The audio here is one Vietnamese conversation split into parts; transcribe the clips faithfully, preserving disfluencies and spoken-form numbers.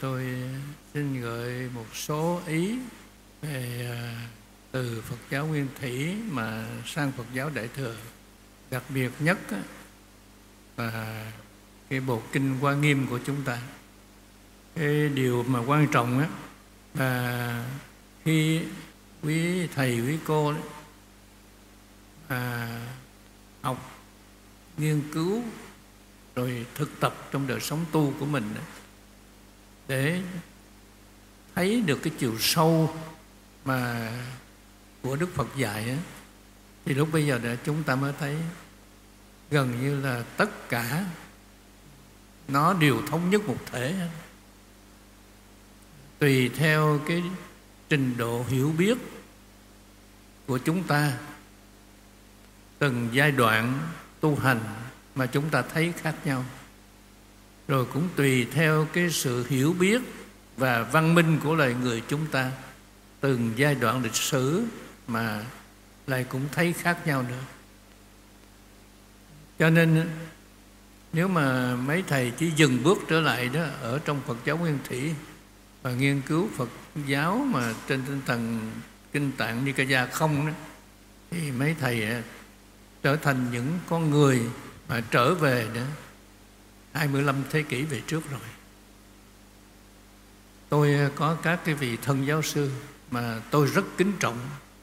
tôi xin gợi một số ý về từ Phật giáo Nguyên Thủy mà sang Phật giáo Đại Thừa. Đặc biệt nhất là cái bộ kinh Hoa Nghiêm của chúng ta. Cái điều mà quan trọng là khi quý thầy, quý cô đấy, à, học, nghiên cứu rồi thực tập trong đời sống tu của mình đấy, để thấy được cái chiều sâu mà của Đức Phật dạy ấy, thì lúc bây giờ đã chúng ta mới thấy gần như là tất cả nó đều thống nhất một thể. Tùy theo cái trình độ hiểu biết của chúng ta, từng giai đoạn tu hành mà chúng ta thấy khác nhau. Rồi cũng tùy theo cái sự hiểu biết và văn minh của loài người chúng ta, từng giai đoạn lịch sử mà lại cũng thấy khác nhau nữa. Cho nên nếu mà mấy thầy chỉ dừng bước trở lại đó ở trong Phật giáo Nguyên Thủy và nghiên cứu Phật giáo mà trên tinh thần Kinh Tạng Nikaya không đó, thì mấy thầy trở thành những con người mà trở về nữa hai mươi lăm thế kỷ về trước rồi. Tôi có các cái vị thân giáo sư mà tôi rất kính trọng,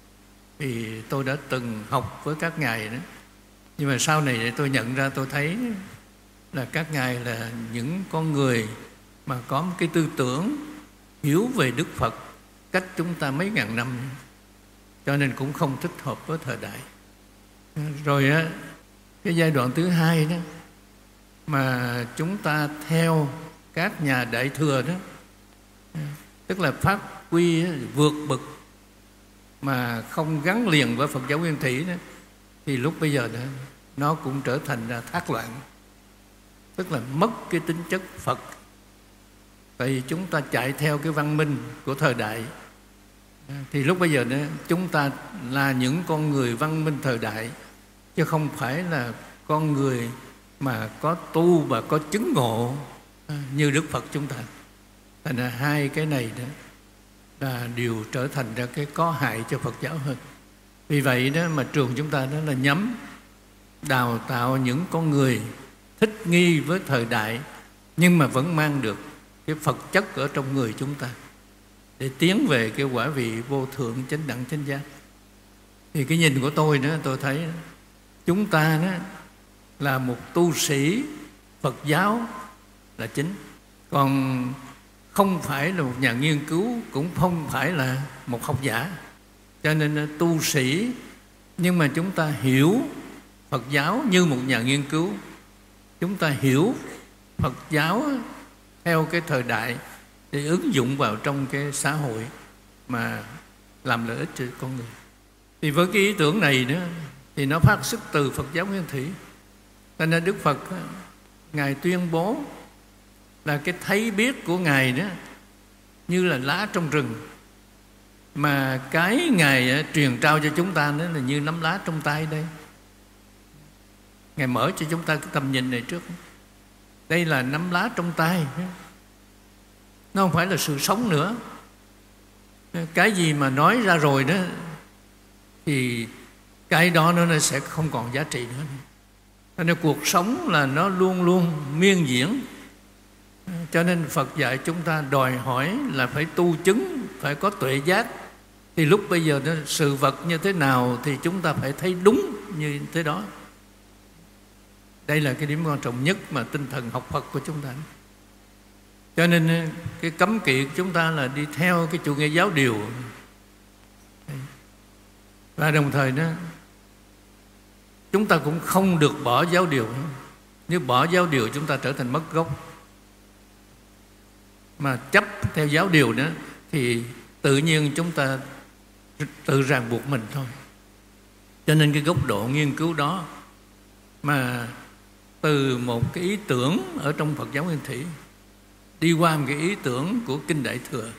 vì tôi đã từng học với các ngài đó. Nhưng mà sau này tôi nhận ra, tôi thấy là các ngài là những con người mà có một cái tư tưởng hiểu về Đức Phật cách chúng ta mấy ngàn năm, cho nên cũng không thích hợp với thời đại. Rồi á, cái giai đoạn thứ hai đó mà chúng ta theo các nhà Đại Thừa đó, tức là phát huy vượt bậc mà không gắn liền với Phật giáo Nguyên Thủy đó, thì lúc bây giờ đó, nó cũng trở thành ra thác loạn, tức là mất cái tính chất Phật. Tại vì chúng ta chạy theo cái văn minh của thời đại, thì lúc bây giờ đó, chúng ta là những con người văn minh thời đại, chứ không phải là con người mà có tu và có chứng ngộ như Đức Phật chúng ta. Thành ra hai cái này đó là đều trở thành ra cái có hại cho Phật giáo hơn. Vì vậy đó mà trường chúng ta đó là nhắm đào tạo những con người thích nghi với thời đại, nhưng mà vẫn mang được cái Phật chất ở trong người chúng ta, để tiến về cái quả vị vô thượng chánh đẳng chánh giác. Thì cái nhìn của tôi đó, tôi thấy chúng ta đó là một tu sĩ Phật giáo là chính, còn không phải là một nhà nghiên cứu, cũng không phải là một học giả. Cho nên tu sĩ, nhưng mà chúng ta hiểu Phật giáo như một nhà nghiên cứu, chúng ta hiểu Phật giáo theo cái thời đại để ứng dụng vào trong cái xã hội mà làm lợi ích cho con người. Thì với cái ý tưởng này nữa, thì nó phát xuất từ Phật giáo Nguyên Thủy. Cho nên Đức Phật Ngài tuyên bố là cái thấy biết của Ngài đó như là lá trong rừng, mà cái Ngài truyền trao cho chúng ta đó là như nắm lá trong tay đây. Ngài mở cho chúng ta cái tầm nhìn này trước. Đây là nắm lá trong tay, nó không phải là sự sống nữa. Cái gì mà nói ra rồi đó thì cái đó nó sẽ không còn giá trị nữa. Cho nên cuộc sống là nó luôn luôn miên diễn. Cho nên Phật dạy chúng ta đòi hỏi là phải tu chứng, phải có tuệ giác. Thì lúc bây giờ đó, sự vật như thế nào thì chúng ta phải thấy đúng như thế đó. Đây là cái điểm quan trọng nhất mà tinh thần học Phật của chúng ta. Cho nên cái cấm kỵ của chúng ta là đi theo cái chủ nghĩa giáo điều. Và đồng thời đó, chúng ta cũng không được bỏ giáo điều. Nếu bỏ giáo điều chúng ta trở thành mất gốc. Mà chấp theo giáo điều đó thì tự nhiên chúng ta tự ràng buộc mình thôi. Cho nên cái góc độ nghiên cứu đó mà từ một cái ý tưởng ở trong Phật giáo Nguyên Thủy đi qua một cái ý tưởng của Kinh Đại Thừa,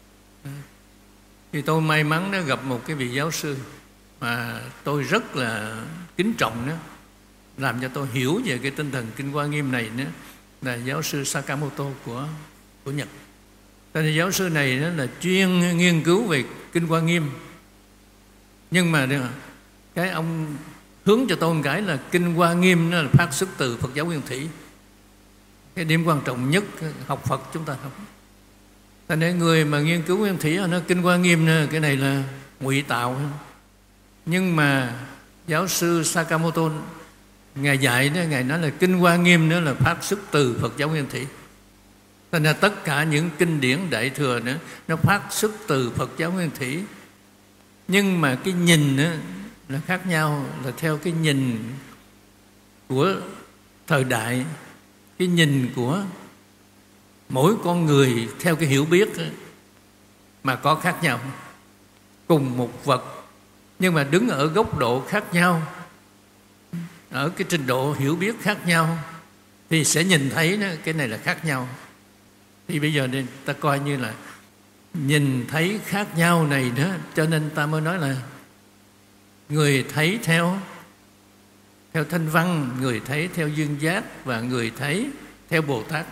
thì tôi may mắn đã gặp một cái vị giáo sư mà tôi rất là kính trọng đó, làm cho tôi hiểu về cái tinh thần Kinh Hoa Nghiêm này nữa, là giáo sư Sakamoto của, của Nhật. Cho nên giáo sư này đó là chuyên nghiên cứu về Kinh Hoa Nghiêm. Nhưng mà cái ông hướng cho tôi một cái là Kinh Hoa Nghiêm nó là phát xuất từ Phật giáo Nguyên Thủy. Cái điểm quan trọng nhất học Phật chúng ta học. Cho nên người mà nghiên cứu Nguyên Thủy nó Kinh Hoa Nghiêm nữa, cái này là ngụy tạo. Nhưng mà giáo sư Sakamoto Ngài dạy đó, Ngài nói là Kinh Hoa Nghiêm nữa là phát xuất từ Phật giáo Nguyên Thủy. Cho nên tất cả những kinh điển Đại Thừa nữa nó phát xuất từ Phật giáo Nguyên Thủy. Nhưng mà cái nhìn nữa là khác nhau, là theo cái nhìn của thời đại, cái nhìn của mỗi con người theo cái hiểu biết mà có khác nhau. Cùng một vật nhưng mà đứng ở góc độ khác nhau, ở cái trình độ hiểu biết khác nhau thì sẽ nhìn thấy đó, cái này là khác nhau. Thì bây giờ nên ta coi như là nhìn thấy khác nhau này đó, cho nên ta mới nói là người thấy theo theo Thanh Văn, người thấy theo duyên giác, và người thấy theo Bồ Tát.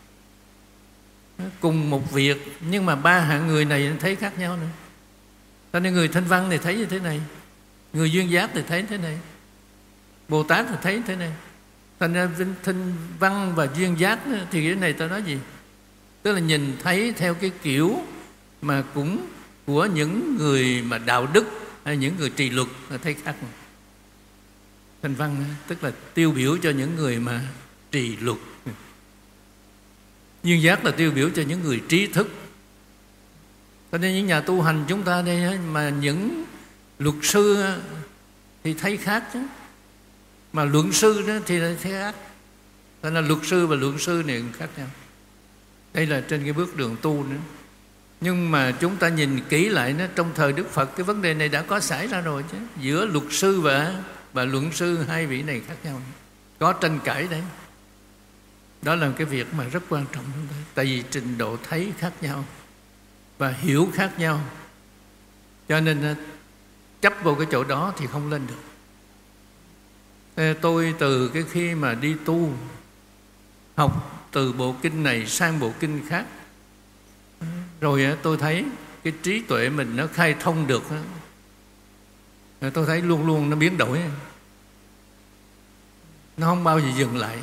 Cùng một việc nhưng mà ba hạng người này thấy khác nhau nữa. Cho nên người Thanh Văn thì thấy như thế này, người duyên giác thì thấy thế này, Bồ Tát thì thấy thế này. Thành ra Thanh Văn và duyên giác thì cái này ta nói gì? Tức là nhìn thấy theo cái kiểu mà cũng của những người mà đạo đức hay những người trì luật là thấy khác. Thanh Văn tức là tiêu biểu cho những người mà trì luật, duyên giác là tiêu biểu cho những người trí thức. Cho nên những nhà tu hành chúng ta đây mà những luật sư thì thấy khác chứ, mà luận sư đó thì lại thấy khác. Cho nên luật sư và luận sư này khác nhau. Đây là trên cái bước đường tu nữa. Nhưng mà chúng ta nhìn kỹ lại nó, trong thời Đức Phật cái vấn đề này đã có xảy ra rồi chứ. Giữa luật sư và, và luận sư, hai vị này khác nhau, có tranh cãi đấy. Đó là cái việc mà rất quan trọng. Tại vì trình độ thấy khác nhau và hiểu khác nhau, cho nên chấp vào cái chỗ đó thì không lên được. Tôi từ cái khi mà đi tu, học từ bộ kinh này sang bộ kinh khác, rồi tôi thấy cái trí tuệ mình nó khai thông được, tôi thấy luôn luôn nó biến đổi, nó không bao giờ dừng lại.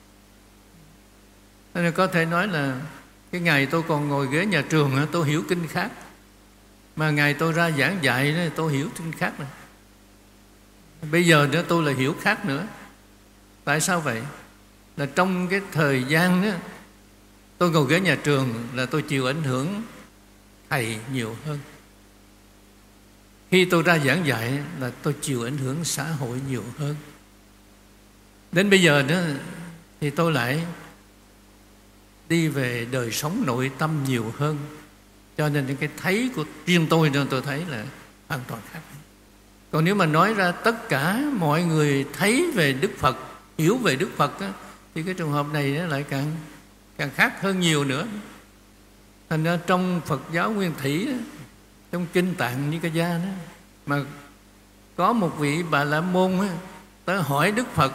Nên có thể nói là cái ngày tôi còn ngồi ghế nhà trường tôi hiểu kinh khác, mà ngày tôi ra giảng dạy tôi hiểu kinh khác này. Bây giờ nữa tôi lại hiểu khác nữa. Tại sao vậy? Là trong cái thời gian đó, tôi ngồi ghế nhà trường là tôi chịu ảnh hưởng thầy nhiều hơn. Khi tôi ra giảng dạy là tôi chịu ảnh hưởng xã hội nhiều hơn. Đến bây giờ đó thì tôi lại đi về đời sống nội tâm nhiều hơn. Cho nên cái thấy của riêng tôi nên tôi thấy là hoàn toàn khác. Còn nếu mà nói ra tất cả mọi người thấy về Đức Phật, hiểu về Đức Phật á, thì cái trường hợp này nó lại càng càng khác hơn nhiều nữa. Thành ra trong Phật giáo Nguyên Thủy, trong Kinh Tạng Nikaya đó, mà có một vị Bà La Môn á, tới hỏi Đức Phật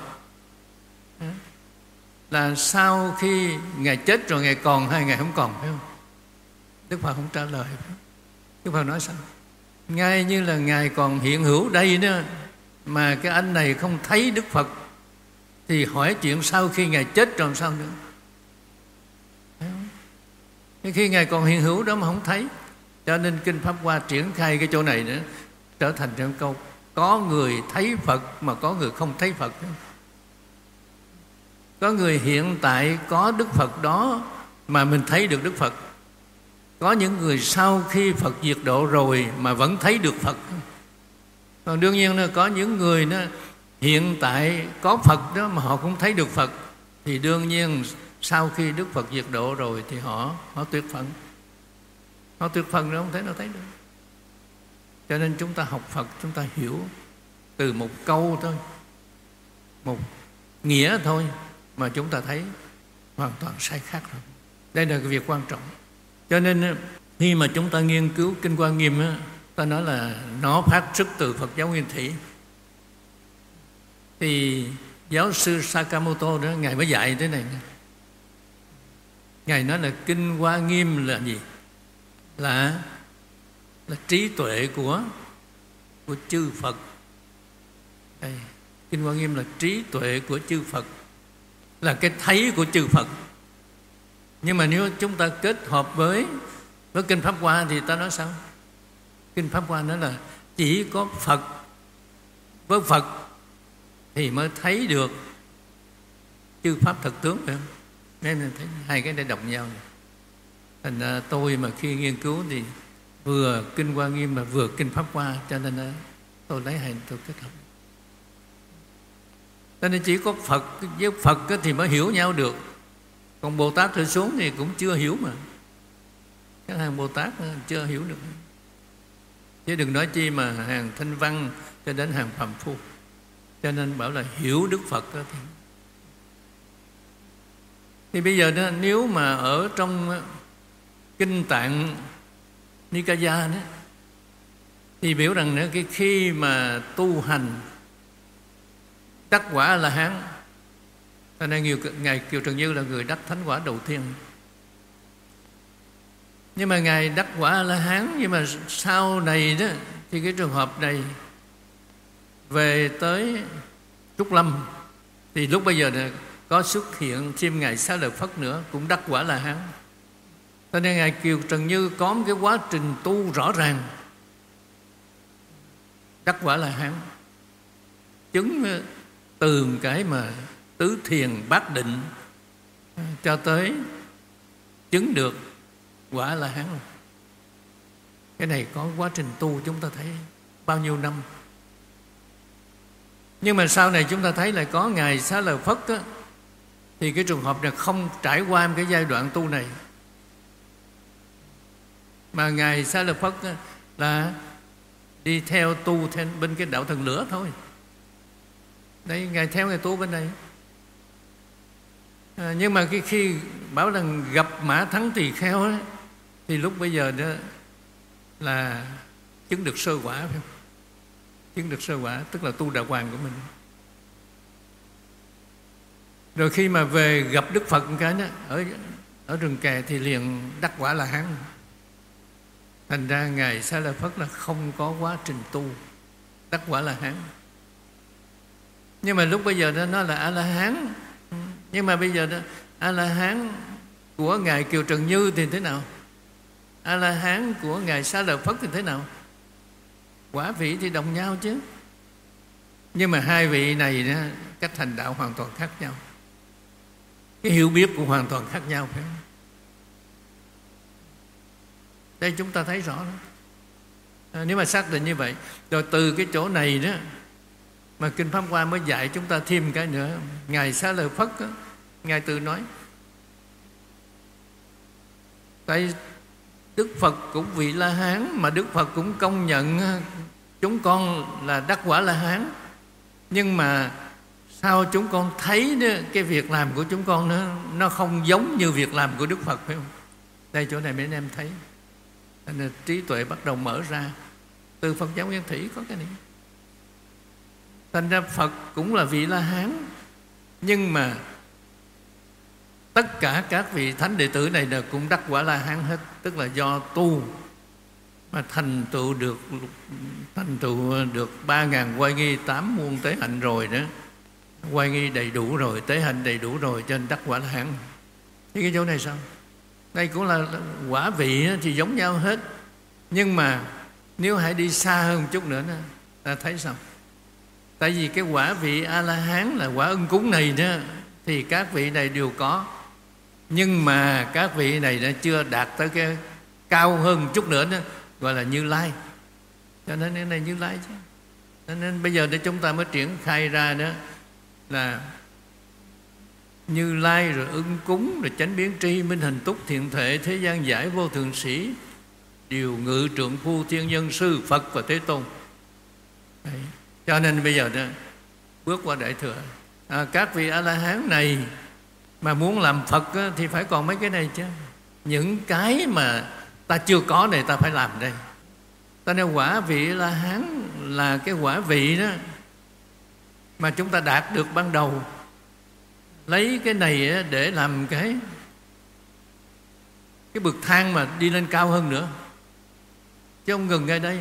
là sau khi Ngài chết rồi Ngài còn hay Ngài không còn, phải không? Đức Phật không trả lời. Đức Phật nói sao? Ngay như là Ngài còn hiện hữu đây đó, mà cái anh này không thấy Đức Phật, thì hỏi chuyện sau khi Ngài chết rồi làm sao nữa? Cái khi Ngài còn hiện hữu đó mà không thấy. Cho nên Kinh Pháp Hoa triển khai cái chỗ này nữa, trở thành trong câu có người thấy Phật mà có người không thấy Phật. Có người hiện tại có Đức Phật đó mà mình thấy được Đức Phật. Có những người sau khi Phật diệt độ rồi mà vẫn thấy được Phật. Còn đương nhiên là có những người đó, hiện tại có Phật đó mà họ cũng thấy được Phật, thì đương nhiên sau khi Đức Phật diệt độ rồi thì họ họ tuyệt phận. Họ tuyệt phận rồi không thể nào thấy được. Cho nên chúng ta học Phật, chúng ta hiểu từ một câu thôi, một nghĩa thôi, mà chúng ta thấy hoàn toàn sai khác rồi. Đây là cái việc quan trọng. Cho nên khi mà chúng ta nghiên cứu Kinh Hoa Nghiêm á, ta nói là nó phát xuất từ Phật giáo Nguyên Thủy. Thì giáo sư Sakamoto đó, Ngài mới dạy thế này. Ngài nói là Kinh Hoa Nghiêm là gì? là là trí tuệ của của chư Phật. Đây, Kinh Hoa Nghiêm là trí tuệ của chư Phật, là cái thấy của chư Phật. Nhưng mà nếu chúng ta kết hợp với với Kinh Pháp Hoa thì ta nói sao? Kinh Pháp Hoa nói là chỉ có Phật với Phật thì mới thấy được chư Pháp thật tướng, phải không? Nên mình thấy hai cái này đồng nhau này. Thành ra tôi mà khi nghiên cứu thì vừa Kinh Hoa Nghiêm mà vừa Kinh Pháp Hoa, cho nên tôi lấy hai tôi kết hợp. Cho nên chỉ có Phật với Phật thì mới hiểu nhau được. Còn Bồ Tát trở xuống thì cũng chưa hiểu mà. Các hàng Bồ Tát chưa hiểu được. Chứ đừng nói chi mà hàng Thanh Văn cho đến hàng phàm phu. Cho nên bảo là hiểu Đức Phật đó thì Thì bây giờ đó, nếu mà ở trong Kinh Tạng Nikaya đó, thì biểu rằng nữa, cái khi mà tu hành đắc quả là hán, cho nên nhiều ngài Kiều Trần Như là người đắc thánh quả đầu tiên. Nhưng mà ngài đắc quả là hán, nhưng mà sau này đó thì cái trường hợp này về tới Trúc Lâm, thì lúc bây giờ này có xuất hiện thêm ngài Xá Lợi Phất nữa cũng đắc quả là hán. Cho nên ngài Kiều Trần Như có một cái quá trình tu rõ ràng, đắc quả là hán, chứng từ cái mà tứ thiền bát định cho tới chứng được quả là hán. Cái này có quá trình tu chúng ta thấy bao nhiêu năm. Nhưng mà sau này chúng ta thấy là có ngài Xá Lợi Phất á, thì cái trường hợp này không trải qua cái giai đoạn tu này, mà ngài Xá Lợi Phất á, là đi theo tu theo bên cái đạo Thần Lửa thôi. Đấy, ngài theo ngài tu bên này. À, nhưng mà khi, khi bảo rằng gặp Mã Thắng Tỳ Kheo ấy, thì lúc bây giờ đó là chứng được sơ quả, phải không? Chứng được sơ quả tức là tu đạo hoàng của mình. Rồi khi mà về gặp Đức Phật một cái đó, ở ở rừng kè thì liền đắc quả là hán. Thành ra ngài Xá Lợi Phất là không có quá trình tu đắc quả là hán. Nhưng mà lúc bây giờ đó nó là A La Hán. Nhưng mà bây giờ đó A La Hán của ngài Kiều Trần Như thì thế nào? A La Hán của ngài Xá Lợi Phất thì thế nào? Quả vị thì đồng nhau chứ. Nhưng mà hai vị này đó, cách thành đạo hoàn toàn khác nhau, cái hiểu biết cũng hoàn toàn khác nhau, phải không? Đây chúng ta thấy rõ đó. À, nếu mà xác định như vậy, rồi từ cái chỗ này đó mà Kinh Pháp Hoa mới dạy chúng ta thêm cái nữa. Ngài Xá Lợi Phất đó, ngài tự nói tại Đức Phật cũng vị La Hán, mà Đức Phật cũng công nhận chúng con là đắc quả La Hán. Nhưng mà sao chúng con thấy đó, cái việc làm của chúng con nó, nó không giống như việc làm của Đức Phật, phải không? Đây chỗ này mấy anh em thấy, nên trí tuệ bắt đầu mở ra. Từ Phật giáo Nguyên Thủy có cái này. Thành ra Phật cũng là vị La Hán, nhưng mà tất cả các vị thánh đệ tử này là cũng đắc quả La Hán hết. Tức là do tu mà thành tựu được thành tựu được ba ngàn oai nghi, tám muôn tế hạnh rồi đó. Oai nghi đầy đủ rồi, tế hạnh đầy đủ rồi, cho nên đắc quả La Hán. Thế cái chỗ này sao? Đây cũng là quả vị thì giống nhau hết. Nhưng mà nếu hãy đi xa hơn một chút nữa đó, ta thấy sao? Tại vì cái quả vị A-la-hán là quả ưng cúng này đó, thì các vị này đều có. Nhưng mà các vị này đã chưa đạt tới cái cao hơn một chút nữa đó, gọi là Như Lai. Cho nên cái này Như Lai chứ. Cho nên bây giờ để chúng ta mới triển khai ra đó là Như Lai, rồi ưng cúng, rồi chánh biến tri, minh hành túc, thiện thể, thế gian giải, vô thượng sĩ, điều ngự, trượng phu, thiên nhân, sư, Phật và Thế Tôn. Đấy. Cho nên bây giờ đó bước qua Đại Thừa, à, các vị A-la-hán này mà muốn làm Phật á, thì phải còn mấy cái này chứ. Những cái mà ta chưa có này ta phải làm đây. Ta nói quả vị A-la-hán là cái quả vị đó mà chúng ta đạt được ban đầu. Lấy cái này để làm cái cái bậc thang mà đi lên cao hơn nữa. chứ không ngừng ngay đây.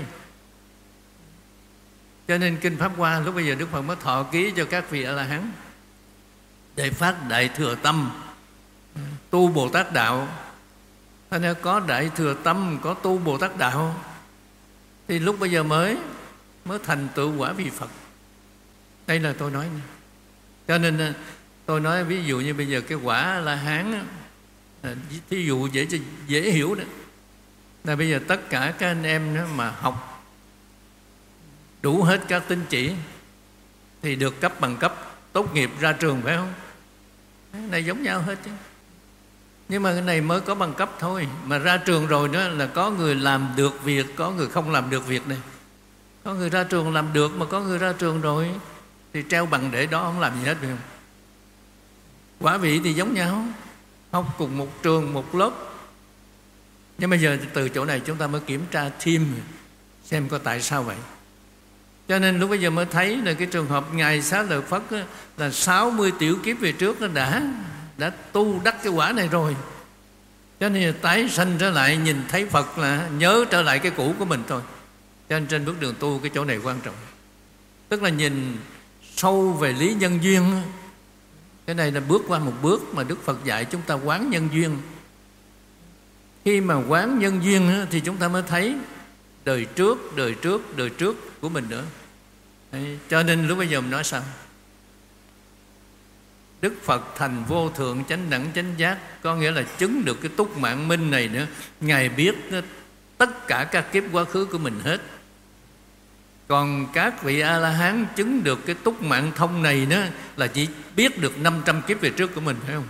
Cho nên Kinh Pháp Hoa lúc bây giờ Đức Phật mới thọ ký cho các vị A-la-hán để phát Đại Thừa Tâm, tu Bồ Tát Đạo. Thế nên có Đại Thừa Tâm, có tu Bồ Tát Đạo, thì lúc bây giờ mới mới thành tựu quả vị Phật. Đây là tôi nói. Cho nên tôi nói ví dụ như bây giờ cái quả A-la-hán, thí dụ dễ dễ hiểu đó, là bây giờ tất cả các anh em đó mà học đủ hết các tín chỉ thì được cấp bằng cấp, tốt nghiệp ra trường, phải không? Cái này giống nhau hết chứ. Nhưng mà cái này mới có bằng cấp thôi, mà ra trường rồi đó là có người làm được việc, có người không làm được việc này. Có người ra trường làm được, mà có người ra trường rồi thì treo bằng để đó, không làm gì hết, phải không? Quả vị thì giống nhau, học cùng một trường, một lớp. Nhưng bây giờ từ chỗ này chúng ta mới kiểm tra thêm xem có tại sao vậy. Cho nên lúc bây giờ mới thấy là cái trường hợp Ngài Xá Lợi Phất là sáu mươi tiểu kiếp về trước nó đã đã tu đắc cái quả này rồi. Cho nên tái sanh trở lại nhìn thấy Phật là nhớ trở lại cái cũ của mình thôi. Cho nên trên bước đường tu cái chỗ này quan trọng. Tức là nhìn sâu về lý nhân duyên. Cái này là bước qua một bước mà Đức Phật dạy chúng ta quán nhân duyên. Khi mà quán nhân duyên thì chúng ta mới thấy đời trước, đời trước, đời trước của mình nữa. Đấy, cho nên lúc bây giờ mình nói sao? Đức Phật thành vô thượng chánh đẳng chánh giác, có nghĩa là chứng được cái túc mạng minh này nữa. Ngài biết tất cả các kiếp quá khứ của mình hết. Còn các vị A-la-hán chứng được cái túc mạng thông này nữa là chỉ biết được năm trăm kiếp về trước của mình, phải không?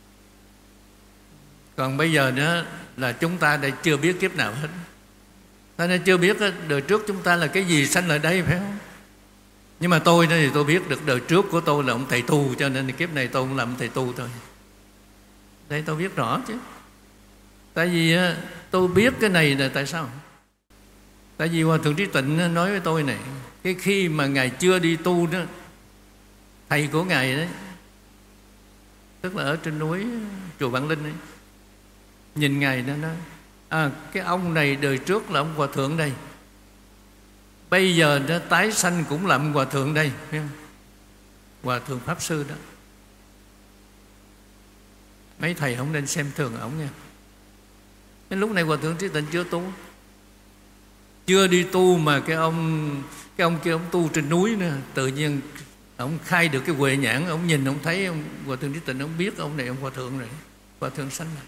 Còn bây giờ nữa là chúng ta đã chưa biết kiếp nào hết. Cho nên chưa biết đời trước chúng ta là cái gì sanh ở đây, phải không? Nhưng mà tôi thì tôi biết được đời trước của tôi là ông thầy tu, cho nên kiếp này tôi cũng làm thầy tu thôi. Đây tôi biết rõ chứ. Tại vì tôi biết cái này là tại sao? Tại vì Hòa Thượng Trí Tịnh nói với tôi này, cái khi mà Ngài chưa đi tu đó, thầy của Ngài đấy, tức là ở trên núi chùa Vạn Linh ấy, nhìn Ngài nó nói, à, cái ông này đời trước là ông Hòa Thượng đây, bây giờ nó tái sanh cũng là ông Hòa Thượng đây, thấy không? Hòa Thượng Pháp Sư đó. Mấy thầy không nên xem thường ổng nha. Đến lúc này Hòa Thượng Trí Tịnh chưa tu, chưa đi tu, mà cái ông cái ông kia ông tu trên núi nữa, tự nhiên ông khai được cái huệ nhãn, ông nhìn ông thấy ông Hòa Thượng Trí Tịnh, ông biết ông này ông Hòa Thượng rồi, Hòa Thượng sanh này.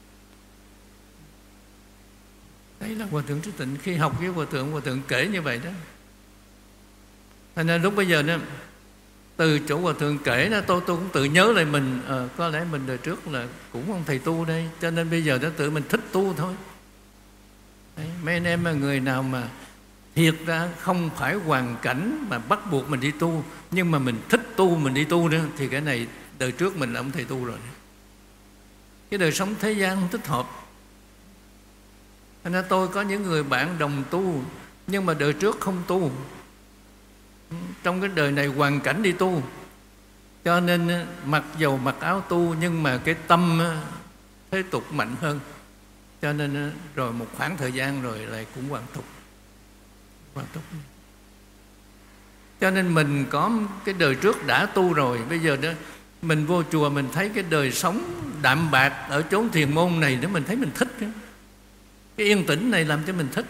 Đấy là Hòa Thượng Trí Tịnh khi học với Hòa Thượng, Hòa Thượng kể như vậy đó. Thành ra lúc bây giờ đó, từ chỗ Hòa Thượng kể đó, tôi tôi cũng tự nhớ lại mình, à, có lẽ mình đời trước là cũng ông thầy tu đây, cho nên bây giờ đó tự mình thích tu thôi. Đấy, mấy anh em là người nào mà thiệt ra không phải hoàn cảnh mà bắt buộc mình đi tu, nhưng mà mình thích tu, mình đi tu đó, thì cái này đời trước mình là ông thầy tu rồi. Cái đời sống thế gian không thích hợp. Thành ra tôi có những người bạn đồng tu, nhưng mà đời trước không tu, trong cái đời này hoàn cảnh đi tu, cho nên mặc dầu mặc áo tu, nhưng mà cái tâm thế tục mạnh hơn, cho nên rồi một khoảng thời gian rồi lại cũng hoàn tục, hoàn tục. Cho nên mình có cái đời trước đã tu rồi, bây giờ đó mình vô chùa mình thấy cái đời sống đạm bạc ở chốn thiền môn này đó, mình thấy mình thích đó. Cái yên tĩnh này làm cho mình thích.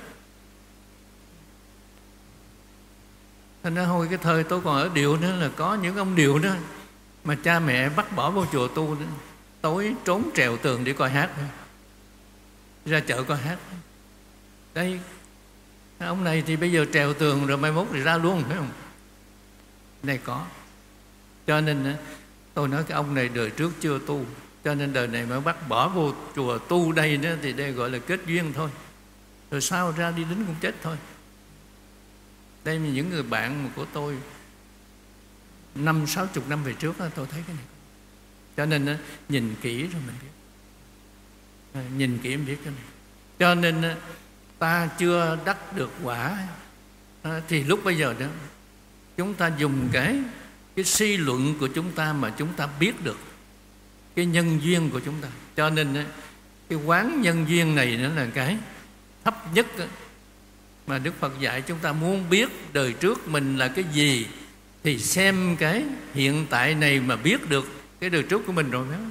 Thành ra hồi cái thời tôi còn ở Điều nữa là có những ông Điều đó mà cha mẹ bắt bỏ vô chùa tu đó, tối trốn trèo tường để coi hát, ra chợ coi hát. Đây, ông này thì bây giờ trèo tường rồi mai mốt thì ra luôn, phải không? Này có. Cho nên tôi nói cái ông này đời trước chưa tu, cho nên đời này mới bắt bỏ vô chùa tu đây nữa, thì đây gọi là kết duyên thôi. Rồi sau ra đi đến cũng chết thôi. Đây là những người bạn của tôi năm sáu chục năm về trước đó, tôi thấy cái này. Cho nên nhìn kỹ rồi mình biết, nhìn kỹ mình biết cái này. Cho nên ta chưa đắc được quả, thì lúc bây giờ đó chúng ta dùng cái cái suy luận của chúng ta mà chúng ta biết được cái nhân duyên của chúng ta. Cho nên cái quán nhân duyên này nó là cái thấp nhất Mà Đức Phật dạy chúng ta muốn biết đời trước mình là cái gì thì xem cái hiện tại này mà biết được cái đời trước của mình rồi đó.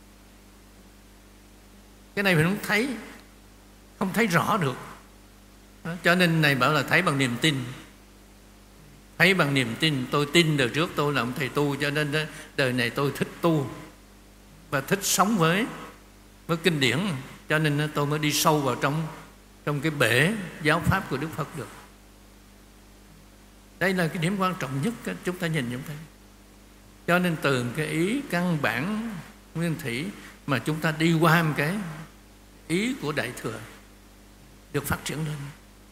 Cái này mình không thấy, không thấy rõ được. Đó, cho nên này bảo là thấy bằng niềm tin. Thấy bằng niềm tin. Tôi tin đời trước tôi là ông thầy tu, cho nên đó, đời này tôi thích tu và thích sống với với kinh điển, cho nên tôi mới đi sâu vào trong trong cái bể giáo pháp của Đức Phật được. Đây là cái điểm quan trọng nhất đó, chúng ta nhìn chúng ta. Cho nên từ cái ý căn bản nguyên thủy mà chúng ta đi qua một cái ý của Đại Thừa được phát triển lên.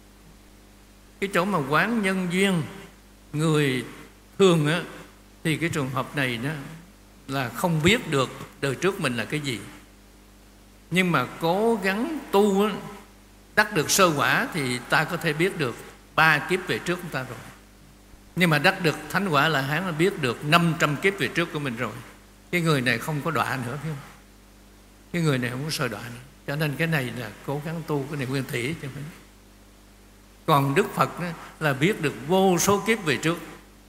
Cái chỗ mà quán nhân duyên người thường á, thì cái trường hợp này đó là không biết được đời trước mình là cái gì, nhưng mà cố gắng tu á, đắc được sơ quả thì ta có thể biết được ba kiếp về trước của ta rồi. Nhưng mà đắc được thánh quả là hắn là biết được năm trăm kiếp về trước của mình rồi. Cái người này không có đọa nữa, phải không? Cái người này không có sợ đọa nữa. Cho nên cái này là cố gắng tu, cái này nguyên thủy chứ phải. Còn Đức Phật đó, là biết được vô số kiếp về trước.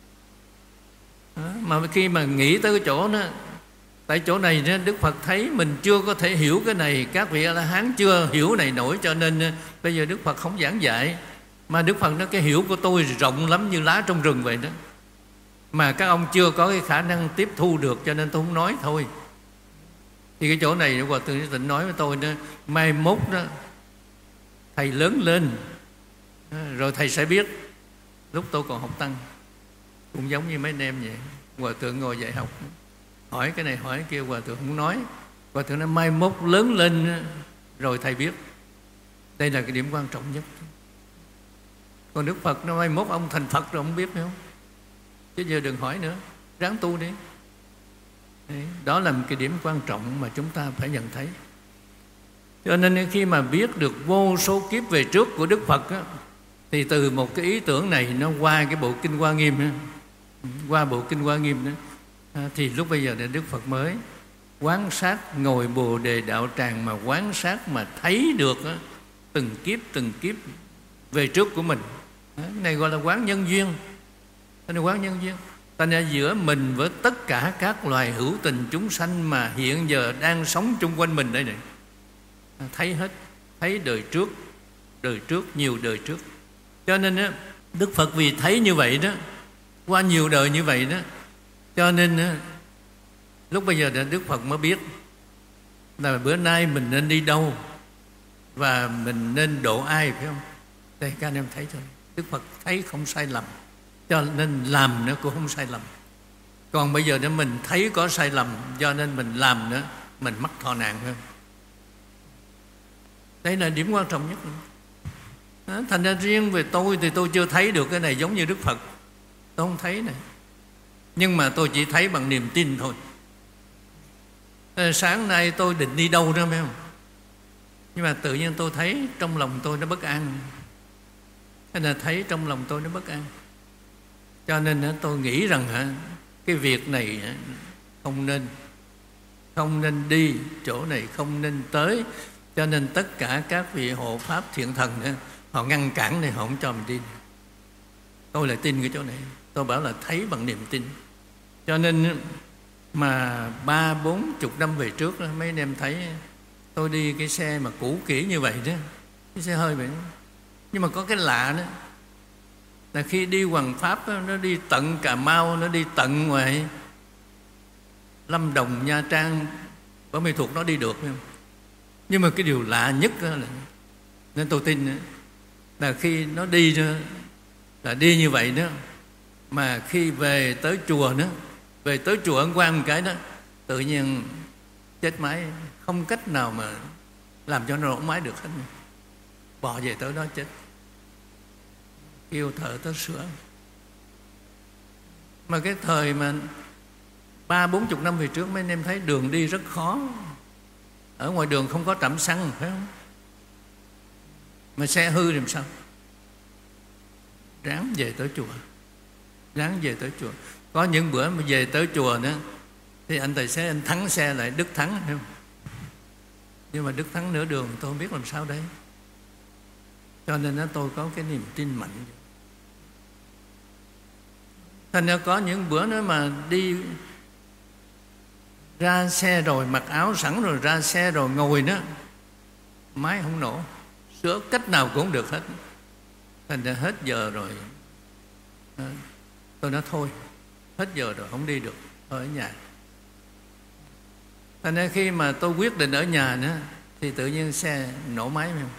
Đó, mà khi mà nghĩ tới cái chỗ đó, tại chỗ này đó, Đức Phật thấy mình chưa có thể hiểu cái này, các vị A-la-hán chưa hiểu này nổi, cho nên bây giờ Đức Phật không giảng dạy. Mà Đức Phật nói cái hiểu của tôi rộng lắm như lá trong rừng vậy đó, mà các ông chưa có cái khả năng tiếp thu được, cho nên tôi không nói thôi. Thì cái chỗ này Hòa Thượng Tịnh nói với tôi đó, mai mốt đó thầy lớn lên rồi thầy sẽ biết. Lúc tôi còn học tăng cũng giống như mấy anh em vậy, Hòa Thượng ngồi dạy học, hỏi cái này hỏi cái kia, Hòa Thượng không nói. Hòa Thượng nói mai mốt lớn lên rồi thầy biết. Đây là cái điểm quan trọng nhất. Còn Đức Phật nó mai mốt ông thành Phật rồi ông biết phải không? Chứ giờ đừng hỏi nữa, ráng tu đi. Đấy, đó là một cái điểm quan trọng mà chúng ta phải nhận thấy. Cho nên khi mà biết được vô số kiếp về trước của Đức Phật á, thì từ một cái ý tưởng này nó qua cái bộ Kinh Hoa Nghiêm á, qua bộ Kinh Hoa Nghiêm đó, thì lúc bây giờ để Đức Phật mới quán sát ngồi Bồ Đề Đạo Tràng, mà quán sát mà thấy được á, từng kiếp từng kiếp về trước của mình. Cái này gọi là quán nhân duyên. Cái này quán nhân duyên. Thành ra giữa mình với tất cả các loài hữu tình chúng sanh mà hiện giờ đang sống chung quanh mình đây này, thấy hết, thấy đời trước, đời trước, nhiều đời trước. Cho nên á, Đức Phật vì thấy như vậy đó, qua nhiều đời như vậy đó, cho nên á, lúc bây giờ Đức Phật mới biết là bữa nay mình nên đi đâu và mình nên độ ai, phải không? Đây các anh em thấy thôi, Đức Phật thấy không sai lầm, cho nên làm nữa cũng không sai lầm. Còn bây giờ nếu mình thấy có sai lầm, cho nên mình làm nữa, mình mắc thọ nạn hơn. Đây là điểm quan trọng nhất. Đó, thành ra riêng về tôi thì tôi chưa thấy được cái này giống như Đức Phật. Tôi không thấy này. Nhưng mà tôi chỉ thấy bằng niềm tin thôi. Sáng nay tôi định đi đâu đó phải không? Nhưng mà tự nhiên tôi thấy trong lòng tôi nó bất an. Thế là thấy trong lòng tôi nó bất an. Cho nên tôi nghĩ rằng cái việc này không nên, không nên đi chỗ này, không nên tới. Cho nên tất cả các vị hộ pháp thiện thần họ ngăn cản này, họ không cho mình đi. Tôi lại tin cái chỗ này. Tôi bảo là thấy bằng niềm tin. Cho nên mà ba bốn chục năm về trước đó, mấy anh em thấy tôi đi cái xe mà cũ kỹ như vậy đó, cái xe hơi vậy đó. Nhưng mà có cái lạ đó là khi đi hoằng pháp đó, nó đi tận Cà Mau, nó đi tận ngoài Lâm Đồng, Nha Trang, Bà Mê Thuộc nó đi được phải không? Nhưng mà cái điều lạ nhất đó là, nên tôi tin đó, là khi nó đi đó, là đi như vậy đó, mà khi về tới chùa đó, về tới chùa Ấn Quang một cái đó, tự nhiên chết máy, không cách nào mà làm cho nó nổ máy được hết. Bỏ về tới đó chết, kêu thợ tới sửa. Mà cái thời mà ba bốn chục năm về trước mấy anh em thấy đường đi rất khó, ở ngoài đường không có trạm xăng phải không? Mà xe hư thì làm sao? Ráng về tới chùa, ráng về tới chùa. Có những bữa mà về tới chùa nữa thì anh tài xế anh thắng xe lại, Đức thắng phải không? Nhưng mà Đức thắng nửa đường tôi không biết làm sao đây. cho nên đó, tôi có cái niềm tin mạnh. Thành ra có những bữa nữa mà đi ra xe rồi, mặc áo sẵn rồi ra xe rồi ngồi đó, máy không nổ, sửa cách nào cũng không được hết. Thành ra hết giờ rồi, tôi nói thôi, hết giờ rồi không đi được, ở nhà. Thành ra khi mà tôi quyết định ở nhà nữa thì tự nhiên xe nổ máy phải không?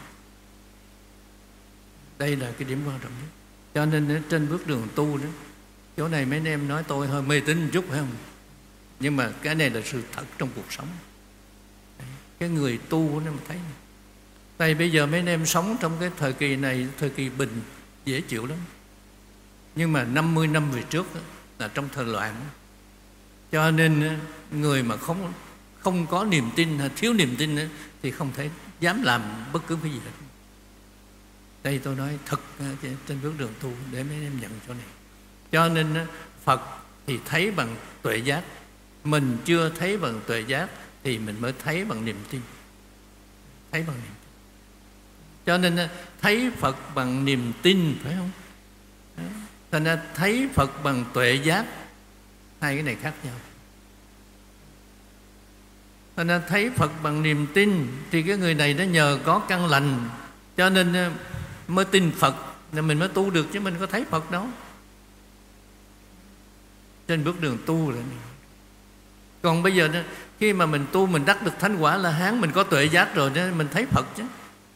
Đây là cái điểm quan trọng nhất. Cho nên trên bước đường tu đó, chỗ này mấy anh em nói tôi hơi mê tín một chút phải không? Nhưng mà cái này là sự thật trong cuộc sống. Cái người tu nó mà thấy. Tại bây giờ mấy anh em sống trong cái thời kỳ này, thời kỳ bình, dễ chịu lắm. Nhưng mà năm mươi năm về trước là trong thời loạn. Cho nên người mà không không có niềm tin, thiếu niềm tin thì không thể dám làm bất cứ cái gì hết. Đây tôi nói thật trên bước đường tu để mấy anh em nhận chỗ này. Cho nên Phật thì thấy bằng tuệ giác, mình chưa thấy bằng tuệ giác thì mình mới thấy bằng niềm tin. Thấy bằng niềm tin. Cho nên thấy Phật bằng niềm tin, phải không? Thành ra thấy Phật bằng tuệ giác, hai cái này khác nhau. Thành ra thấy Phật bằng niềm tin thì cái người này nó nhờ có căn lành, cho nên mới tin Phật, nên mình mới tu được, chứ mình có thấy Phật đâu. Trên bước đường tu rồi. Còn bây giờ khi mà mình tu, mình đắc được thánh quả La Hán, mình có tuệ giác rồi nên mình thấy Phật chứ.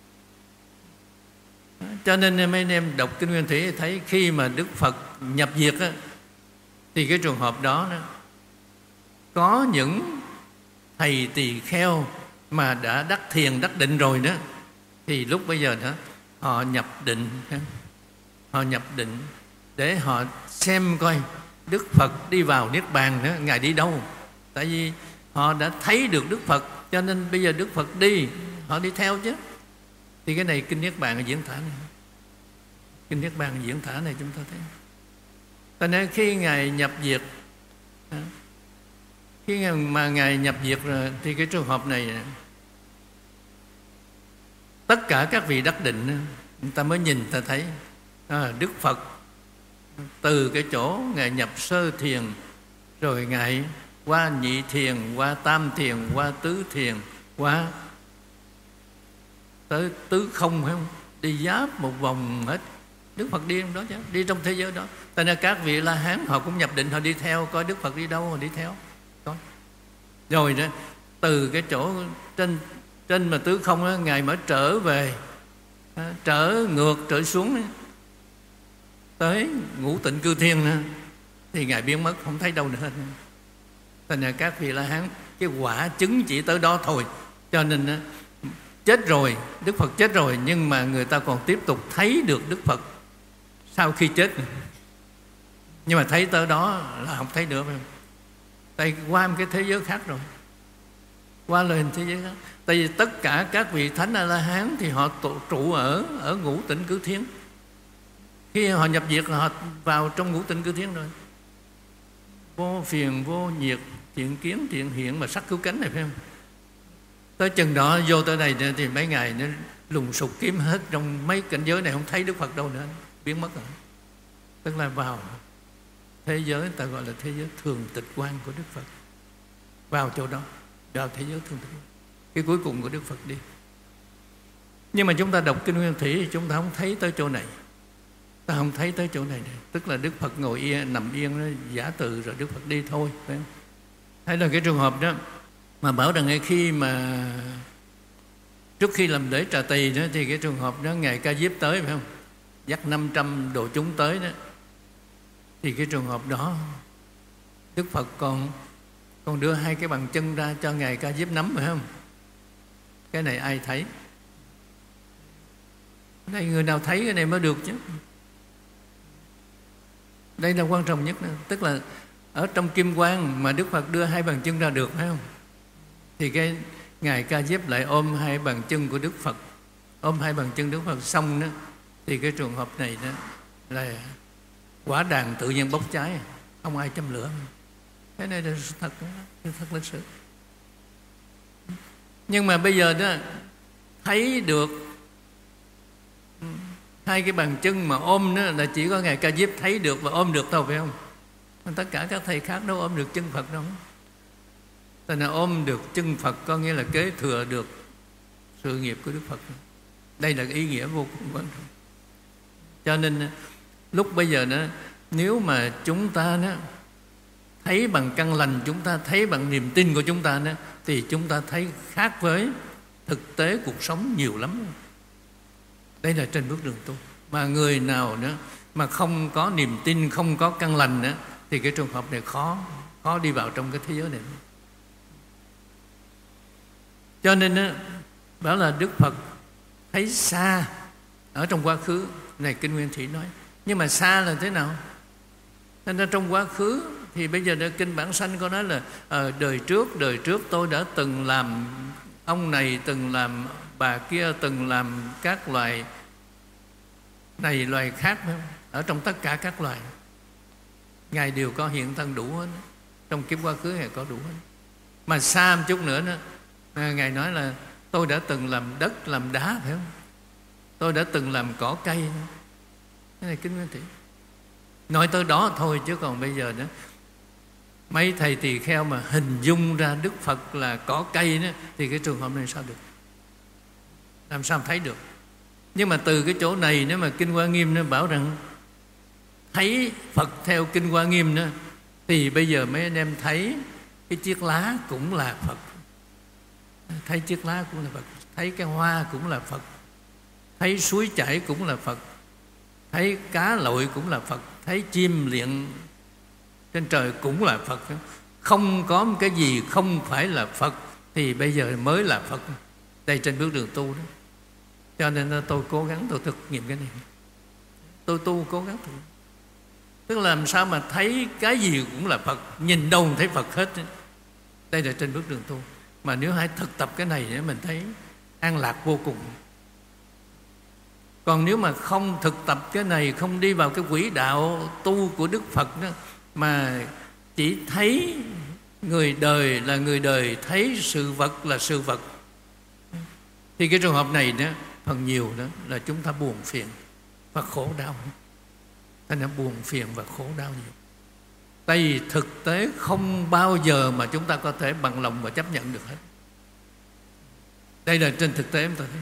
Cho nên mấy anh em đọc Kinh Nguyên Thủy thấy khi mà Đức Phật nhập diệt á, thì cái trường hợp đó, đó có những thầy tỳ kheo mà đã đắc thiền đắc định rồi đó, thì lúc bây giờ đó họ nhập định, họ nhập định để họ xem coi Đức Phật đi vào Niết Bàn đó, Ngài đi đâu. Tại vì họ đã thấy được Đức Phật, cho nên bây giờ Đức Phật đi, họ đi theo chứ. Thì cái này Kinh Niết Bàn diễn tả này. Kinh Niết Bàn diễn tả này chúng ta thấy. Cho nên khi Ngài nhập diệt, khi mà Ngài nhập diệt rồi, thì cái trường hợp này tất cả các vị đắc định, người ta mới nhìn ta thấy à, Đức Phật từ cái chỗ Ngài nhập sơ thiền, rồi Ngài qua nhị thiền, qua tam thiền, qua tứ thiền, qua tới tứ không, phải không? Đi giáp một vòng hết. Đức Phật đi trong đó chứ, đi trong thế giới đó. Tại nên các vị La Hán họ cũng nhập định, họ đi theo coi Đức Phật đi đâu, họ đi theo. Đó. Rồi đó, từ cái chỗ trên trên mà tứ không đó, Ngài mới trở về, trở ngược trở xuống tới Ngũ Tịnh Cư Thiên nữa, thì Ngài biến mất, không thấy đâu nữa hết. Thành ra các vị La Hán cái quả chứng chỉ tới đó thôi. Cho nên chết rồi, Đức Phật chết rồi, nhưng mà người ta còn tiếp tục thấy được Đức Phật sau khi chết. Nhưng mà thấy tới đó là không thấy nữa, phải không? Tại qua một cái thế giới khác rồi, qua lên thế giới khác. Tại vì tất cả các vị Thánh A-la-hán thì họ trụ ở ở Ngũ Tịnh Cư Thiên. Khi họ nhập diệt họ vào trong Ngũ Tịnh Cư Thiên rồi. Vô phiền, vô nhiệt, thiện kiến, thiện hiện mà sắc cứu cánh này, phải không? Tới chừng đó vô tới đây thì mấy ngày nó lùng sục kiếm hết trong mấy cảnh giới này, không thấy Đức Phật đâu nữa, biến mất rồi. Tức là vào thế giới người ta gọi là thế giới thường tịch quan của Đức Phật. Vào chỗ đó, vào thế giới thường tịch quan, cái cuối cùng của Đức Phật đi. Nhưng mà chúng ta đọc Kinh Nguyên Thủy thì chúng ta không thấy tới chỗ này. Ta không thấy tới chỗ này, này. Tức là Đức Phật ngồi yên, nằm yên đó, giả từ rồi Đức Phật đi thôi, phải không? Hay là cái trường hợp đó mà bảo rằng ngay khi mà trước khi làm lễ trà tỳ đó, thì cái trường hợp đó Ngài Ca Diếp tới, phải không? Dắt năm trăm đồ chúng tới đó. Thì cái trường hợp đó Đức Phật còn còn đưa hai cái bàn chân ra cho Ngài Ca Diếp nắm, phải không? Cái này ai thấy? Đây người nào thấy cái này mới được chứ. Đây là quan trọng nhất đó. Tức là ở trong kim quang mà Đức Phật đưa hai bàn chân ra được, phải không? Thì cái Ngài Ca Diếp lại ôm hai bàn chân của Đức Phật, ôm hai bàn chân Đức Phật xong đó, thì cái trường hợp này đó là quả đàn tự nhiên bốc cháy, không ai châm lửa. Cái này là thật, thật lịch sử. Nhưng mà bây giờ đó thấy được hai cái bàn chân mà ôm đó là chỉ có Ngài Ca Diếp thấy được và ôm được thôi, phải không? Tất cả các thầy khác đâu ôm được chân Phật đâu. Thế là ôm được chân Phật có nghĩa là kế thừa được sự nghiệp của Đức Phật. Đây là cái ý nghĩa vô cùng quan trọng. Cho nên lúc bây giờ đó, nếu mà chúng ta đó thấy bằng căn lành, chúng ta thấy bằng niềm tin của chúng ta đó, thì chúng ta thấy khác với thực tế cuộc sống nhiều lắm. Đây là trên bước đường tu. Mà người nào nữa mà không có niềm tin, không có căn lành nữa, thì cái trường hợp này khó khó đi vào trong cái thế giới này. Cho nên đó, bảo là Đức Phật thấy xa ở trong quá khứ này, Kinh Nguyên Thủy nói. Nhưng mà xa là thế nào? Nên ra trong quá khứ thì bây giờ Kinh Bản Sanh có nói là à, đời trước đời trước tôi đã từng làm ông này, từng làm bà kia, từng làm các loài này loài khác. Ở trong tất cả các loài Ngài đều có hiện thân đủ hết. Trong kiếp quá khứ Ngài có đủ hết. Mà xa một chút nữa đó, Ngài nói là tôi đã từng làm đất, làm đá, phải không? Tôi đã từng làm cỏ cây. Cái này Kinh Nguyên Thủy nói tới đó thôi, chứ còn bây giờ đó mấy thầy tỳ kheo mà hình dung ra Đức Phật là cỏ cây đó, thì cái trường hợp này sao được? Làm sao thấy được? Nhưng mà từ cái chỗ này, nếu mà Kinh Hoa Nghiêm nó bảo rằng thấy Phật theo Kinh Hoa Nghiêm đó, thì bây giờ mấy anh em thấy cái chiếc lá cũng là Phật, thấy chiếc lá cũng là Phật, thấy cái hoa cũng là Phật, thấy suối chảy cũng là Phật, thấy cá lội cũng là Phật, thấy chim liệng trên trời cũng là Phật. Không có một cái gì không phải là Phật, thì bây giờ mới là Phật. Đây trên bước đường tu đó. Cho nên tôi cố gắng tôi thực nghiệm cái này. Tôi tu cố gắng thực. Tức là làm sao mà thấy cái gì cũng là Phật, nhìn đâu thấy Phật hết. Đây là trên bước đường tu. Mà nếu hãy thực tập cái này mình thấy an lạc vô cùng. Còn nếu mà không thực tập cái này, không đi vào cái quỹ đạo tu của Đức Phật đó, mà chỉ thấy người đời là người đời, thấy sự vật là sự vật, thì cái trường hợp này đó, phần nhiều đó là chúng ta buồn phiền và khổ đau. Thành ra buồn phiền và khổ đau nhiều. Tại vì thực tế không bao giờ mà chúng ta có thể bằng lòng và chấp nhận được hết. Đây là trên thực tế chúng ta thấy.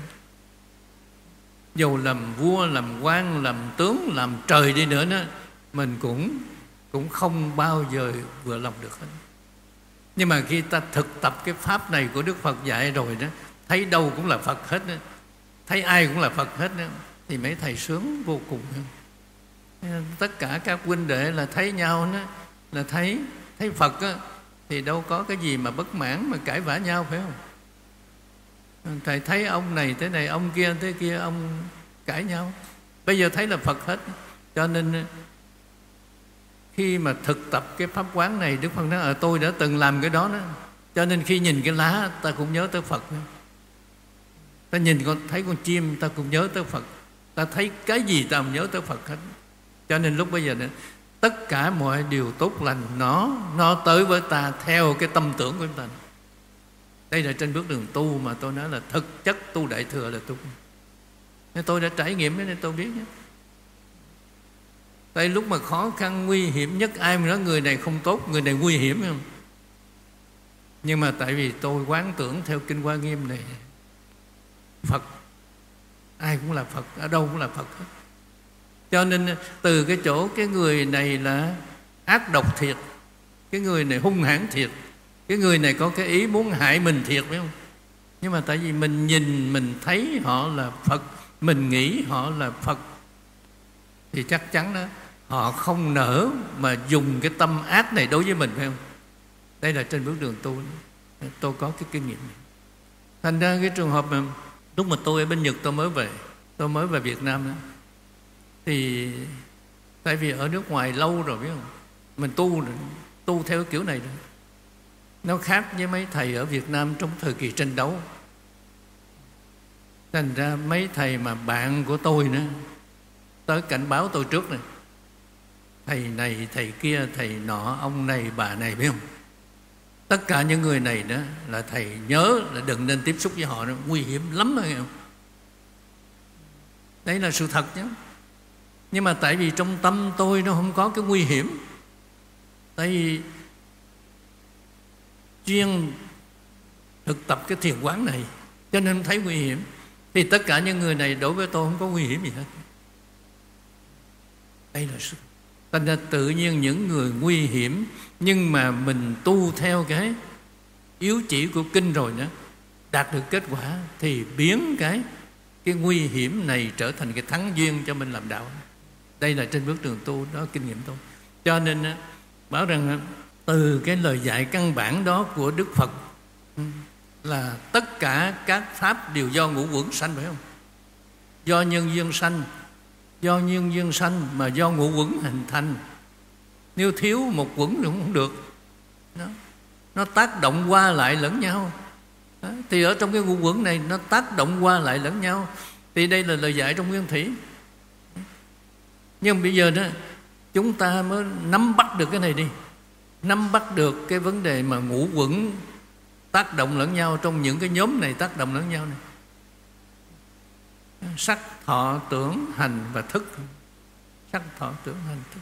Dù làm vua, làm quan, làm tướng, làm trời đi nữa đó, mình cũng cũng không bao giờ vừa lòng được hết. Nhưng mà khi ta thực tập cái pháp này của Đức Phật dạy rồi đó, thấy đâu cũng là Phật hết đó, thấy ai cũng là Phật hết đó, thì mấy thầy sướng vô cùng. Tất cả các huynh đệ là thấy nhau đó, là thấy thấy Phật đó, thì đâu có cái gì mà bất mãn mà cãi vã nhau, phải không? Thầy thấy ông này thế này, ông kia thế kia, ông cãi nhau. Bây giờ thấy là Phật hết. Cho nên khi mà thực tập cái pháp quán này, Đức Phật nói ở tôi đã từng làm cái đó đó. Cho nên khi nhìn cái lá ta cũng nhớ tới Phật. Ta nhìn con thấy con chim ta cũng nhớ tới Phật. Ta thấy cái gì ta cũng nhớ tới Phật hết. Cho nên lúc bây giờ này, tất cả mọi điều tốt lành nó nó tới với ta theo cái tâm tưởng của chúng ta. Đây là trên bước đường tu mà tôi nói là thực chất tu Đại Thừa là tu. Nên tôi đã trải nghiệm cái này tôi biết nhé. Tại lúc mà khó khăn nguy hiểm nhất, ai mà nói người này không tốt, người này nguy hiểm không? Nhưng mà tại vì tôi quán tưởng theo Kinh Hoa Nghiêm này, Phật ai cũng là Phật, ở đâu cũng là Phật hết. Cho nên từ cái chỗ cái người này là ác độc thiệt, cái người này hung hãn thiệt, cái người này có cái ý muốn hại mình thiệt, phải không? Nhưng mà tại vì mình nhìn, mình thấy họ là Phật, mình nghĩ họ là Phật, thì chắc chắn đó họ không nỡ mà dùng cái tâm ác này đối với mình, phải không? Đây là trên bước đường tu. Tôi có cái kinh nghiệm này. Thành ra cái trường hợp mà lúc mà tôi ở bên Nhật, tôi mới về Tôi mới về Việt Nam đó, thì tại vì ở nước ngoài lâu rồi, biết không? Mình tu tu theo kiểu này đó. Nó khác với mấy thầy ở Việt Nam trong thời kỳ tranh đấu. Thành ra mấy thầy mà bạn của tôi nữa tới cảnh báo tôi trước này, thầy này, thầy kia, thầy nọ, ông này, bà này, biết không? Tất cả những người này đó là thầy nhớ là đừng nên tiếp xúc với họ, nó nguy hiểm lắm, nghe không? Đấy là sự thật nhé. Nhưng mà tại vì trong tâm tôi nó không có cái nguy hiểm, tại vì chuyên thực tập cái thiền quán này cho nên không thấy nguy hiểm. Thì tất cả những người này đối với tôi không có nguy hiểm gì hết. Đây là sự. Thành ra tự nhiên những người nguy hiểm, nhưng mà mình tu theo cái yếu chỉ của kinh rồi nữa, đạt được kết quả thì biến cái cái nguy hiểm này trở thành cái thắng duyên cho mình làm đạo. Đây là trên bước đường tu, đó kinh nghiệm tôi. Cho nên bảo rằng từ cái lời dạy căn bản đó của Đức Phật là tất cả các pháp đều do ngũ uẩn sanh, phải không? Do nhân duyên sanh, do nhân duyên sanh mà do ngũ uẩn hình thành. Nếu thiếu một uẩn thì cũng không được. Nó, nó tác động qua lại lẫn nhau. Đó. Thì ở trong cái ngũ uẩn này nó tác động qua lại lẫn nhau. Thì đây là lời dạy trong Nguyên Thủy. Nhưng bây giờ đó chúng ta mới nắm bắt được cái này đi, nắm bắt được cái vấn đề mà ngũ uẩn tác động lẫn nhau, trong những cái nhóm này tác động lẫn nhau này: sắc, thọ, tưởng, hành và thức. Sắc, thọ, tưởng, hành, thức.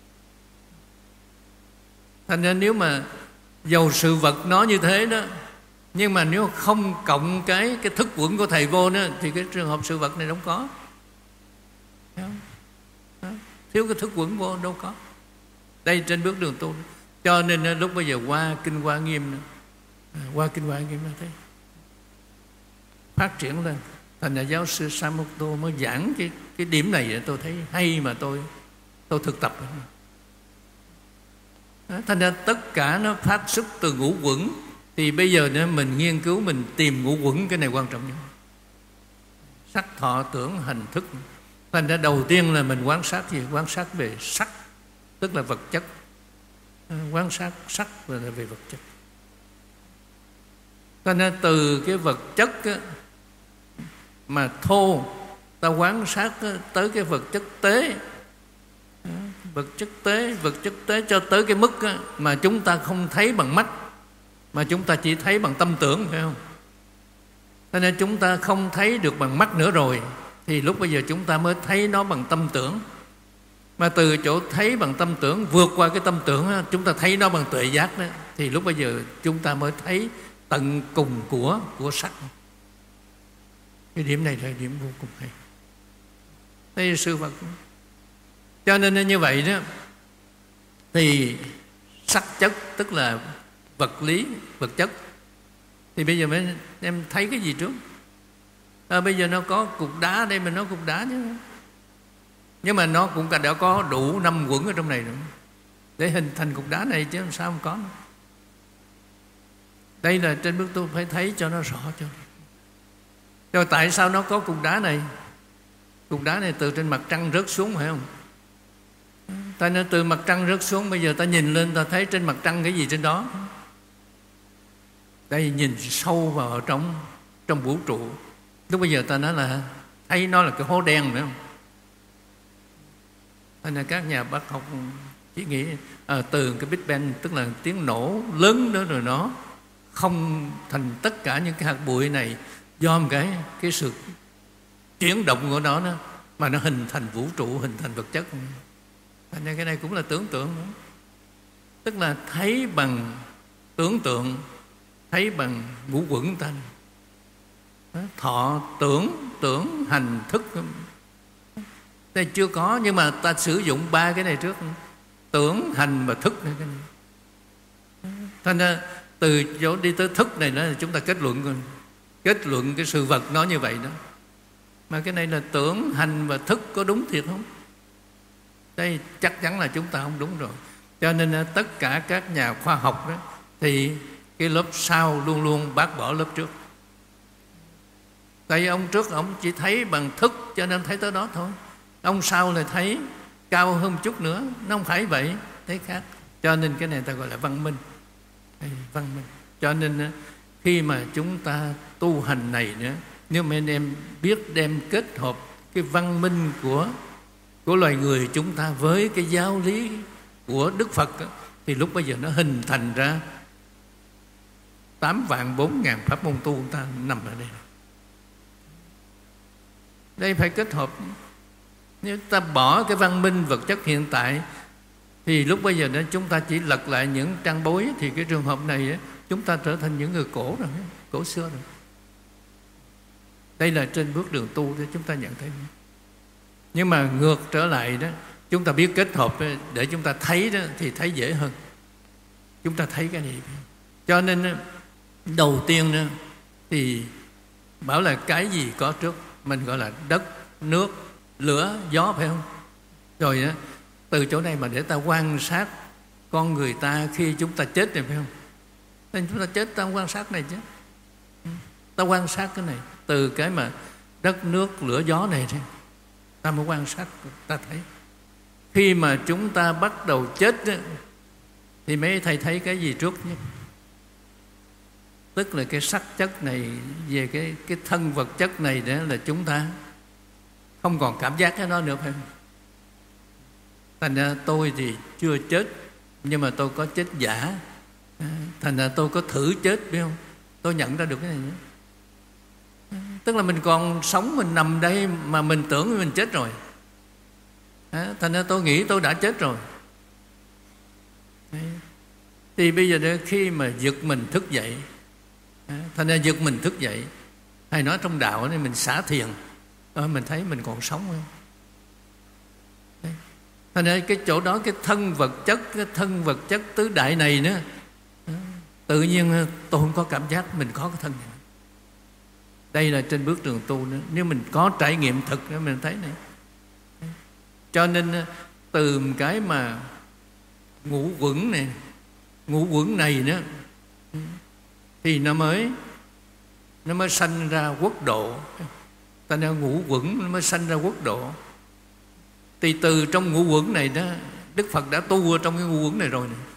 Thành ra nếu mà dầu sự vật nó như thế đó, nhưng mà nếu không cộng cái cái thức uẩn của thầy vô nữa, thì cái trường hợp sự vật này đâu có. Thiếu cái thức uẩn vô đâu có. Đây trên bước đường tu. Cho nên lúc bây giờ qua Kinh Hoa Nghiêm nữa, qua Kinh Hoa Nghiêm nó thấy phát triển lên. Thành ra giáo sư Samukto mới giảng cái, cái điểm này tôi thấy hay mà tôi tôi thực tập. Đó, thành ra tất cả nó phát xuất từ ngũ uẩn. Thì bây giờ nữa mình nghiên cứu, mình tìm ngũ uẩn, cái này quan trọng nhất. Sắc, thọ, tưởng, hành, thức. Thành ra đầu tiên là mình quan sát gì? Quan sát về sắc, tức là vật chất. Quan sát sắc là về vật chất. Thành ra từ cái vật chất á, mà thô, ta quan sát á, tới cái vật chất tế. Vật chất tế, vật chất tế cho tới cái mức á, mà chúng ta không thấy bằng mắt, mà chúng ta chỉ thấy bằng tâm tưởng, phải không? Cho nên chúng ta không thấy được bằng mắt nữa rồi, thì lúc bây giờ chúng ta mới thấy nó bằng tâm tưởng. Mà từ chỗ thấy bằng tâm tưởng vượt qua cái tâm tưởng á, chúng ta thấy nó bằng tuệ giác đó, thì lúc bây giờ chúng ta mới thấy tận cùng của của sắc. Cái điểm này là điểm vô cùng hay. Đây là sự vật. Cho nên như vậy đó, thì sắc chất tức là vật lý, vật chất. Thì bây giờ mấy em thấy cái gì trước? À, bây giờ nó có cục đá đây, mình nói cục đá chứ. Nhưng mà nó cũng đã có đủ năm uẩn ở trong này nữa để hình thành cục đá này, chứ làm sao không có nữa. Đây là trên bước tu phải thấy cho nó rõ cho. Rồi tại sao nó có cục đá này? Cục đá này từ trên mặt trăng rớt xuống, phải không? Ta nên từ mặt trăng rớt xuống, bây giờ ta nhìn lên ta thấy trên mặt trăng cái gì trên đó. Đây nhìn sâu vào trong trong vũ trụ. Lúc bây giờ ta nói là thấy nó là cái hố đen, phải không? Nên là các nhà bác học chỉ nghĩ à, từ cái Big Bang, tức là tiếng nổ lớn đó, rồi nó không thành tất cả những cái hạt bụi này do một cái cái sự chuyển động của nó, nó mà nó hình thành vũ trụ, hình thành vật chất. Thành ra cái này cũng là tưởng tượng nữa. Tức là thấy bằng tưởng tượng, thấy bằng ngũ uẩn ta. Thọ, tưởng, tưởng, hành, thức. Đây chưa có, nhưng mà ta sử dụng ba cái này trước: tưởng, hành và thức. Thành ra từ chỗ đi tới thức này là chúng ta kết luận rồi. Kết luận cái sự vật nó như vậy đó. Mà cái này là tưởng, hành và thức có đúng thiệt không? Đây chắc chắn là chúng ta không đúng rồi. Cho nên tất cả các nhà khoa học đó, thì cái lớp sau luôn luôn bác bỏ lớp trước. Tại vì ông trước ông chỉ thấy bằng thức, cho nên thấy tới đó thôi. Ông sau là thấy cao hơn một chút nữa, nó không phải vậy, thấy khác. Cho nên cái này ta gọi là văn minh. Đây, văn minh. Cho nên khi mà chúng ta tu hành này nữa, nếu mà anh em biết đem kết hợp cái văn minh của của loài người chúng ta với cái giáo lý của Đức Phật, thì lúc bây giờ nó hình thành ra tám vạn bốn ngàn pháp môn tu chúng ta nằm ở đây. Đây phải kết hợp. Nếu ta bỏ cái văn minh vật chất hiện tại thì lúc bây giờ đó chúng ta chỉ lật lại những trang bối, thì cái trường hợp này chúng ta trở thành những người cổ rồi, cổ xưa rồi. Đây là trên bước đường tu để chúng ta nhận thấy. Nhưng mà ngược trở lại đó, chúng ta biết kết hợp để chúng ta thấy đó thì thấy dễ hơn. Chúng ta thấy cái này. Cho nên đầu tiên đó, thì bảo là cái gì có trước, mình gọi là đất, nước, lửa, gió, phải không? Rồi đó, từ chỗ này mà để ta quan sát con người ta khi chúng ta chết này, phải không? Nên chúng ta chết ta quan sát này chứ. Ta quan sát cái này, từ cái mà đất, nước, lửa, gió này thôi, ta mới quan sát, ta thấy. Khi mà chúng ta bắt đầu chết đó, thì mấy thầy thấy cái gì trước nhất? Tức là cái sắc chất này, về cái, cái thân vật chất này đó là chúng ta không còn cảm giác cái nó nữa, phải không? Thành ra tôi thì chưa chết, nhưng mà tôi có chết giả. Thành ra tôi có thử chết, biết không? Tôi nhận ra được cái này nữa. Tức là mình còn sống, mình nằm đây mà mình tưởng mình chết rồi. Thành ra tôi nghĩ tôi đã chết rồi. Thì bây giờ khi mà giật mình thức dậy, thành ra giật mình thức dậy, hay nói trong đạo này mình xả thiền, mình thấy mình còn sống không? Thành ra cái chỗ đó, cái thân vật chất, cái thân vật chất tứ đại này nữa, tự nhiên tôi không có cảm giác mình có cái thân này. Đây là trên bước đường tu nữa. Nếu mình có trải nghiệm thực nữa mình thấy này. Cho nên từ cái mà ngũ quẩn này, ngũ quẩn này nữa, thì nó mới nó mới sanh ra quốc độ. Ta nói ngũ quẩn nó mới sanh ra quốc độ. Thì từ trong ngũ quẩn này đó, Đức Phật đã tu ở trong cái ngũ quẩn này rồi này.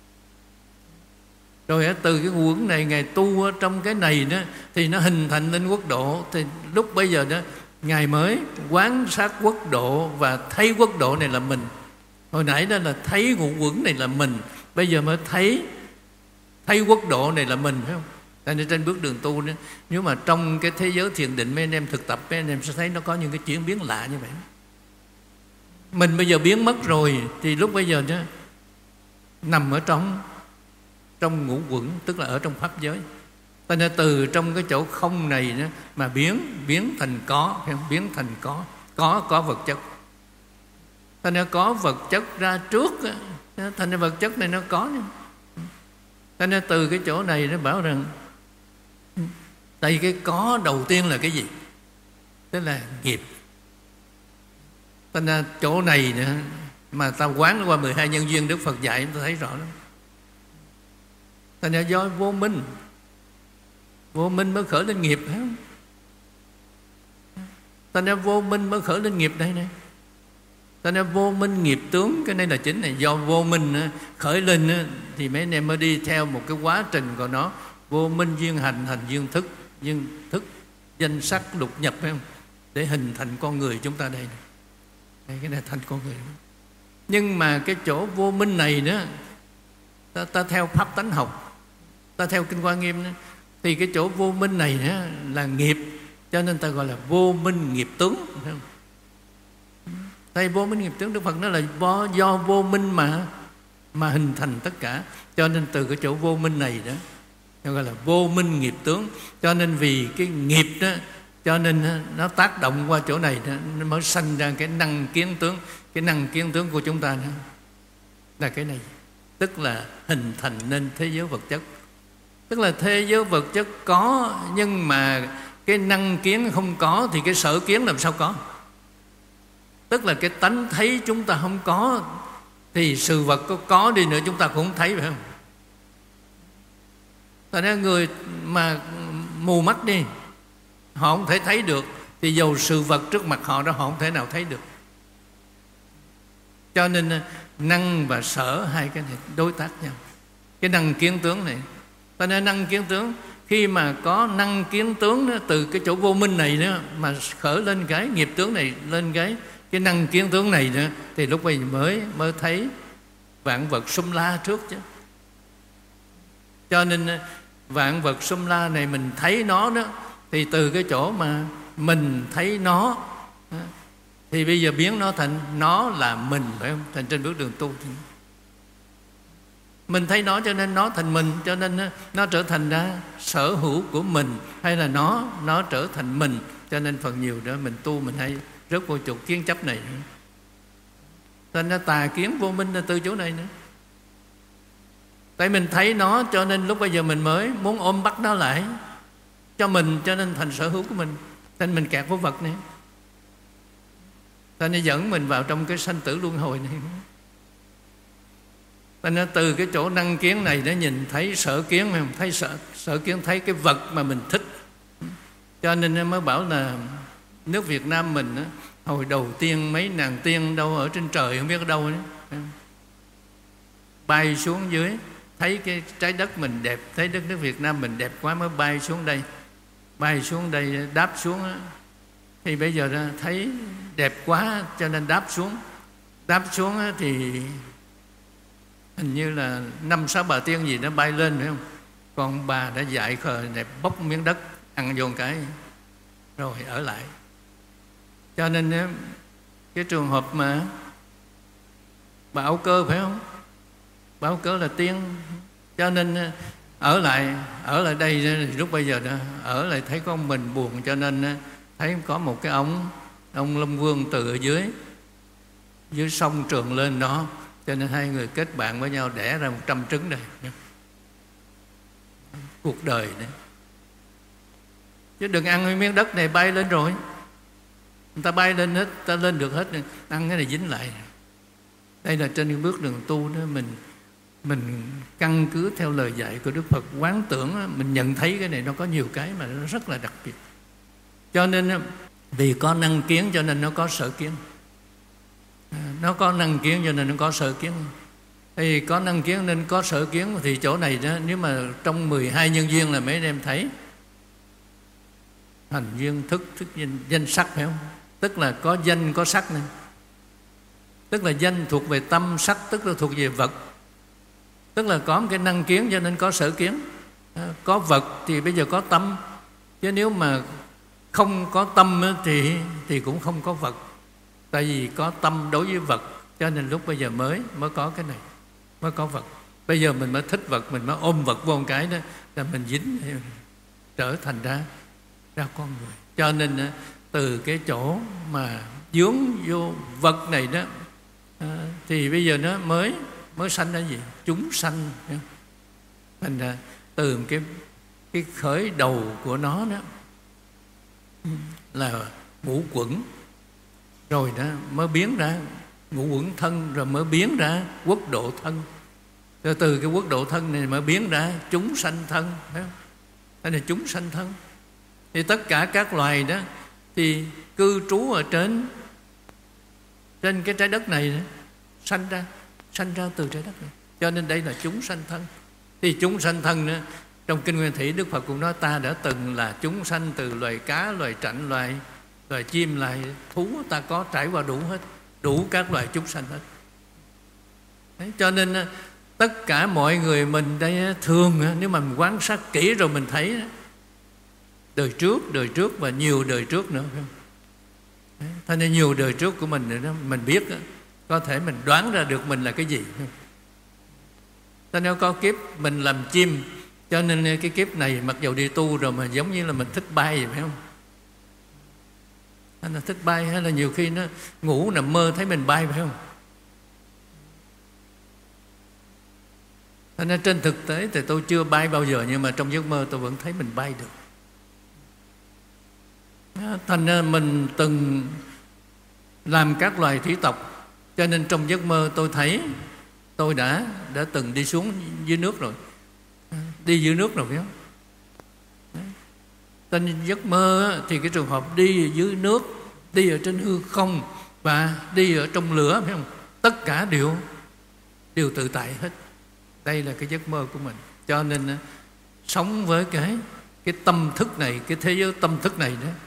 Rồi từ cái ngũ quẩn này Ngài tu ở trong cái này đó, thì nó hình thành lên quốc độ. Thì lúc bây giờ đó Ngài mới quán sát quốc độ và thấy quốc độ này là mình. Hồi nãy đó là thấy ngũ quẩn này là mình, bây giờ mới thấy thấy quốc độ này là mình, phải không? Tại nên trên bước đường tu đó, nếu mà trong cái thế giới thiền định mấy anh em thực tập, mấy anh em sẽ thấy nó có những cái chuyển biến lạ như vậy. Mình bây giờ biến mất rồi, thì lúc bây giờ đó nằm ở trong trong ngũ quẩn, tức là ở trong pháp giới. Cho nên từ trong cái chỗ không này đó, mà biến biến thành có, phải không? Biến thành có, có có vật chất. Cho nên có vật chất ra trước, thành ra vật chất này nó có. Cho nên từ cái chỗ này nó bảo rằng tại cái có đầu tiên là cái gì? Tức là nghiệp. Cho nên chỗ này nữa mà ta quán qua mười hai nhân duyên Đức Phật dạy, ta thấy rõ lắm. Cho nên do vô minh, vô minh mới khởi lên nghiệp, phải không? Cho nên vô minh mới khởi lên nghiệp đây này. Cho nên vô minh nghiệp tướng, cái này là chính này. Do vô minh khởi lên thì mấy anh em mới đi theo một cái quá trình của nó. Vô minh duyên hành, hành duyên thức, duyên thức danh sắc lục nhập, phải không? Để hình thành con người chúng ta đây này. Đây, cái này thành con người. Nhưng mà cái chỗ vô minh này nữa, ta, ta theo pháp tánh học, ta theo Kinh Hoa Nghiêm nữa, thì cái chỗ vô minh này nữa là nghiệp. Cho nên ta gọi là vô minh nghiệp tướng, phải không? Đây vô minh nghiệp tướng, Đức Phật nói là do, do vô minh mà mà hình thành tất cả. Cho nên từ cái chỗ vô minh này đó, nó gọi là vô minh nghiệp tướng. Cho nên vì cái nghiệp đó, cho nên nó tác động qua chỗ này đó, nó mới sanh ra cái năng kiến tướng. Cái năng kiến tướng của chúng ta đó là cái này, tức là hình thành nên thế giới vật chất. Tức là thế giới vật chất có, nhưng mà cái năng kiến không có, thì cái sở kiến làm sao có? Tức là cái tánh thấy chúng ta không có, thì sự vật có có đi nữa chúng ta cũng không thấy, phải không? Tại nên người mà mù mắt đi, họ không thể thấy được, thì dầu sự vật trước mặt họ đó họ không thể nào thấy được. Cho nên năng và sở hai cái này đối tác nhau. Cái năng kiến tướng này, cho nên năng kiến tướng, khi mà có năng kiến tướng đó, từ cái chỗ vô minh này đó, mà khởi lên cái nghiệp tướng này, lên cái cái năng kiến tướng này nữa, thì lúc bây giờ mới mới thấy vạn vật sum la trước chứ. Cho nên vạn vật sum la này mình thấy nó đó, thì từ cái chỗ mà mình thấy nó Thì bây giờ biến nó thành nó là mình, phải không? Thành trên bước đường tu thì mình thấy nó cho nên nó thành mình, cho nên nó trở thành ra sở hữu của mình, hay là nó nó trở thành mình, cho nên phần nhiều đó mình tu mình hay rớt vô chỗ kiến chấp này. Nên nó tà kiến vô minh là từ chỗ này nữa. Tại mình thấy nó cho nên lúc bây giờ mình mới muốn ôm bắt nó lại cho mình, cho nên thành sở hữu của mình, nên mình kẹt vô vật này, cho nên dẫn mình vào trong cái sanh tử luân hồi này. Nên từ cái chỗ năng kiến này để nhìn thấy sở kiến, mà thấy sở, sở kiến thấy cái vật mà mình thích. Cho nên mới bảo là nước Việt Nam mình hồi đầu tiên mấy nàng tiên đâu ở trên trời không biết ở đâu nữa, bay xuống dưới thấy cái trái đất mình đẹp, thấy đất nước Việt Nam mình đẹp quá mới bay xuống đây, bay xuống đây đáp xuống. Thì bây giờ thấy đẹp quá cho nên đáp xuống. Đáp xuống thì hình như là năm sáu bà tiên gì nó bay lên, phải không? Còn bà đã dại khờ đẹp bốc miếng đất ăn vô cái rồi ở lại. Cho nên cái trường hợp mà bà Âu Cơ, phải không? Bà Âu Cơ là tiên, cho nên ở lại ở lại đây. Lúc bây giờ đó ở lại thấy con mình buồn, cho nên thấy có một cái ông ông Long Vương từ ở dưới dưới sông trườn lên đó, cho nên hai người kết bạn với nhau đẻ ra một trăm trứng đây. Cuộc đời này, chứ đừng ăn miếng đất này bay lên rồi, người ta bay lên hết, ta lên được hết, ăn cái này dính lại. Đây là trên cái bước đường tu đó, mình mình căn cứ theo lời dạy của Đức Phật, quán tưởng, mình nhận thấy cái này nó có nhiều cái mà nó rất là đặc biệt. Cho nên vì có năng kiến cho nên nó có sở kiến, nó có năng kiến cho nên nó có sở kiến. Thì có năng kiến nên có sở kiến. Thì chỗ này đó, nếu mà trong mười hai nhân duyên là mấy em thấy hành duyên thức, thức danh, danh sắc, phải không? Tức là có danh có sắc này. Tức là danh thuộc về tâm, sắc tức là thuộc về vật. Tức là có một cái năng kiến cho nên có sở kiến. Có vật thì bây giờ có tâm, chứ nếu mà không có tâm thì, thì cũng không có vật. Tại vì có tâm đối với vật, cho nên lúc bây giờ mới mới có cái này, mới có vật. Bây giờ mình mới thích vật, mình mới ôm vật vô một cái đó là mình dính, trở thành ra ra con người. Cho nên từ cái chỗ mà dướng vô vật này đó, thì bây giờ nó mới mới sanh ra gì? Chúng sanh. Thành ra từ cái cái khởi đầu của nó đó là ngũ quẩn, rồi đó mới biến ra ngũ quẩn thân, rồi mới biến ra quốc độ thân, rồi từ cái quốc độ thân này mới biến ra chúng sanh thân, phải không? Đây là chúng sanh thân. Thì tất cả các loài đó thì cư trú ở trên trên cái trái đất này đó, sanh ra sanh ra từ trái đất này. Cho nên đây là chúng sanh thân. Thì chúng sanh thân nữa, trong Kinh Nguyên Thủy Đức Phật cũng nói ta đã từng là chúng sanh từ loài cá, loài trạnh, loài loài chim, loài thú, ta có trải qua đủ hết, đủ các loài chúng sanh hết. Đấy, cho nên tất cả mọi người mình đây thường, nếu mà mình quan sát kỹ rồi mình thấy đời trước, đời trước và nhiều đời trước nữa, phải không? Đấy, thế nên nhiều đời trước của mình đó, mình biết có thể mình đoán ra được mình là cái gì. Thế nếu có kiếp mình làm chim, cho nên cái kiếp này mặc dù đi tu rồi mà giống như là mình thích bay vậy, phải không? Hay là thích bay, hay là nhiều khi nó ngủ nằm mơ thấy mình bay, phải không? Thế nên trên thực tế thì tôi chưa bay bao giờ, nhưng mà trong giấc mơ tôi vẫn thấy mình bay được. Thành ra mình từng làm các loài thủy tộc, cho nên trong giấc mơ tôi thấy tôi đã đã từng đi xuống dưới nước rồi, đi dưới nước rồi, phải không? Trên giấc mơ thì cái trường hợp đi ở dưới nước, đi ở trên hư không và đi ở trong lửa, phải không? Tất cả đều đều tự tại hết. Đây là cái giấc mơ của mình. Cho nên sống với cái cái tâm thức này, cái thế giới tâm thức này đó,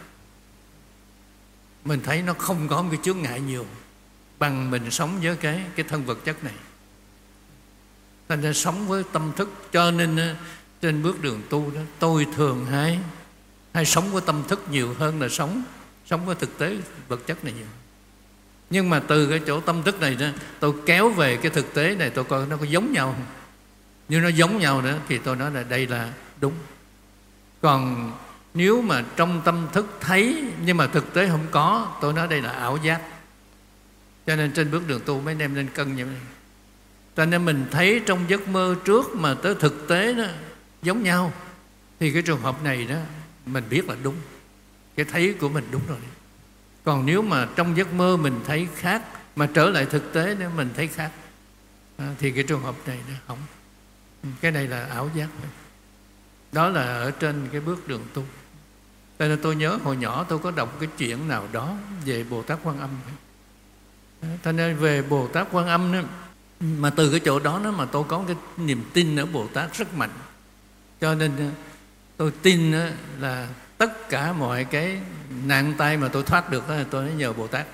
mình thấy nó không có một cái chướng ngại nhiều bằng mình sống với cái cái thân vật chất này. Thành ra sống với tâm thức. Cho nên trên bước đường tu đó, tôi thường hay hay sống với tâm thức nhiều hơn là sống sống với thực tế vật chất này nhiều. Nhưng mà từ cái chỗ tâm thức này đó, tôi kéo về cái thực tế này, tôi coi nó có giống nhau không. Nếu nó giống nhau nữa thì tôi nói là đây là đúng. Còn nếu mà trong tâm thức thấy nhưng mà thực tế không có, tôi nói đây là ảo giác. Cho nên trên bước đường tu mấy anh em nên cân như vậy. Cho nên mình thấy trong giấc mơ trước mà tới thực tế đó giống nhau, thì cái trường hợp này đó mình biết là đúng, cái thấy của mình đúng rồi. Còn nếu mà trong giấc mơ mình thấy khác, mà trở lại thực tế nếu mình thấy khác, thì cái trường hợp này nó không. Cái này là ảo giác. Đó là ở trên cái bước đường tu. Cho nên tôi nhớ hồi nhỏ tôi có đọc cái chuyện nào đó về Bồ Tát Quan Âm. Cho nên về Bồ Tát Quan Âm đó, mà từ cái chỗ đó, đó mà tôi có cái niềm tin ở Bồ Tát rất mạnh. Cho nên tôi tin là tất cả mọi cái nạn tai mà tôi thoát được đó, tôi nhờ Bồ Tát.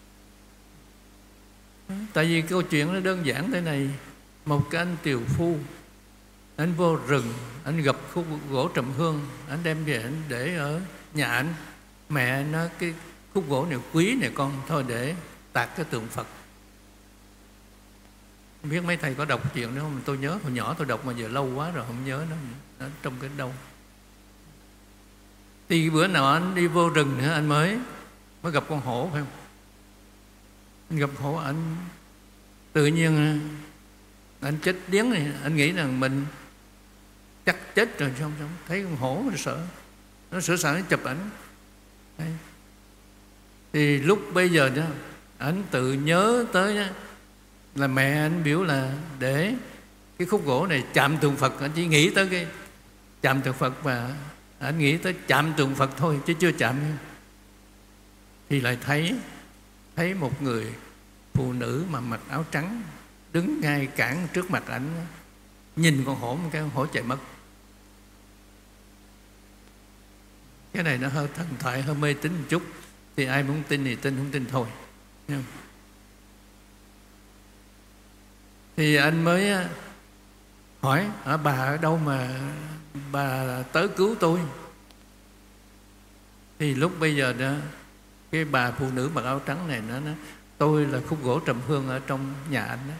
Tại vì câu chuyện nó đơn giản thế này. Một cái anh tiều phu, anh vô rừng, anh gặp khúc gỗ trầm hương, anh đem về anh để ở nhà anh. Mẹ nói cái khúc gỗ này quý này con, thôi để tạc cái tượng Phật. Không biết mấy thầy có đọc chuyện đó không? Tôi nhớ hồi nhỏ tôi đọc mà giờ lâu quá rồi không nhớ nó, nó trong cái đâu. Thì bữa nào anh đi vô rừng nữa, anh mới mới gặp con hổ, phải không? Anh gặp hổ, anh tự nhiên anh chết điếng này, anh nghĩ rằng mình chắc chết rồi, xong xong thấy con hổ nó sợ, nó sửa sẵn nó chụp ảnh. Đấy. Thì lúc bây giờ đó anh tự nhớ tới đó, là mẹ anh biểu là để cái khúc gỗ này chạm tượng Phật. Anh chỉ nghĩ tới cái chạm tượng Phật, và anh nghĩ tới chạm tượng Phật thôi chứ chưa chạm. Thì lại thấy thấy một người phụ nữ mà mặc áo trắng đứng ngay cản trước mặt ảnh, nhìn con hổ, một cái con hổ chạy mất. Cái này nó hơi thần thoại, hơi mê tín một chút, thì ai muốn tin thì tin, không tin thôi. Thì anh mới hỏi, ở bà ở đâu mà bà tới cứu tôi? Thì lúc bây giờ đó, cái bà phụ nữ mặc áo trắng này nó nói, tôi là khúc gỗ trầm hương ở trong nhà anh đó.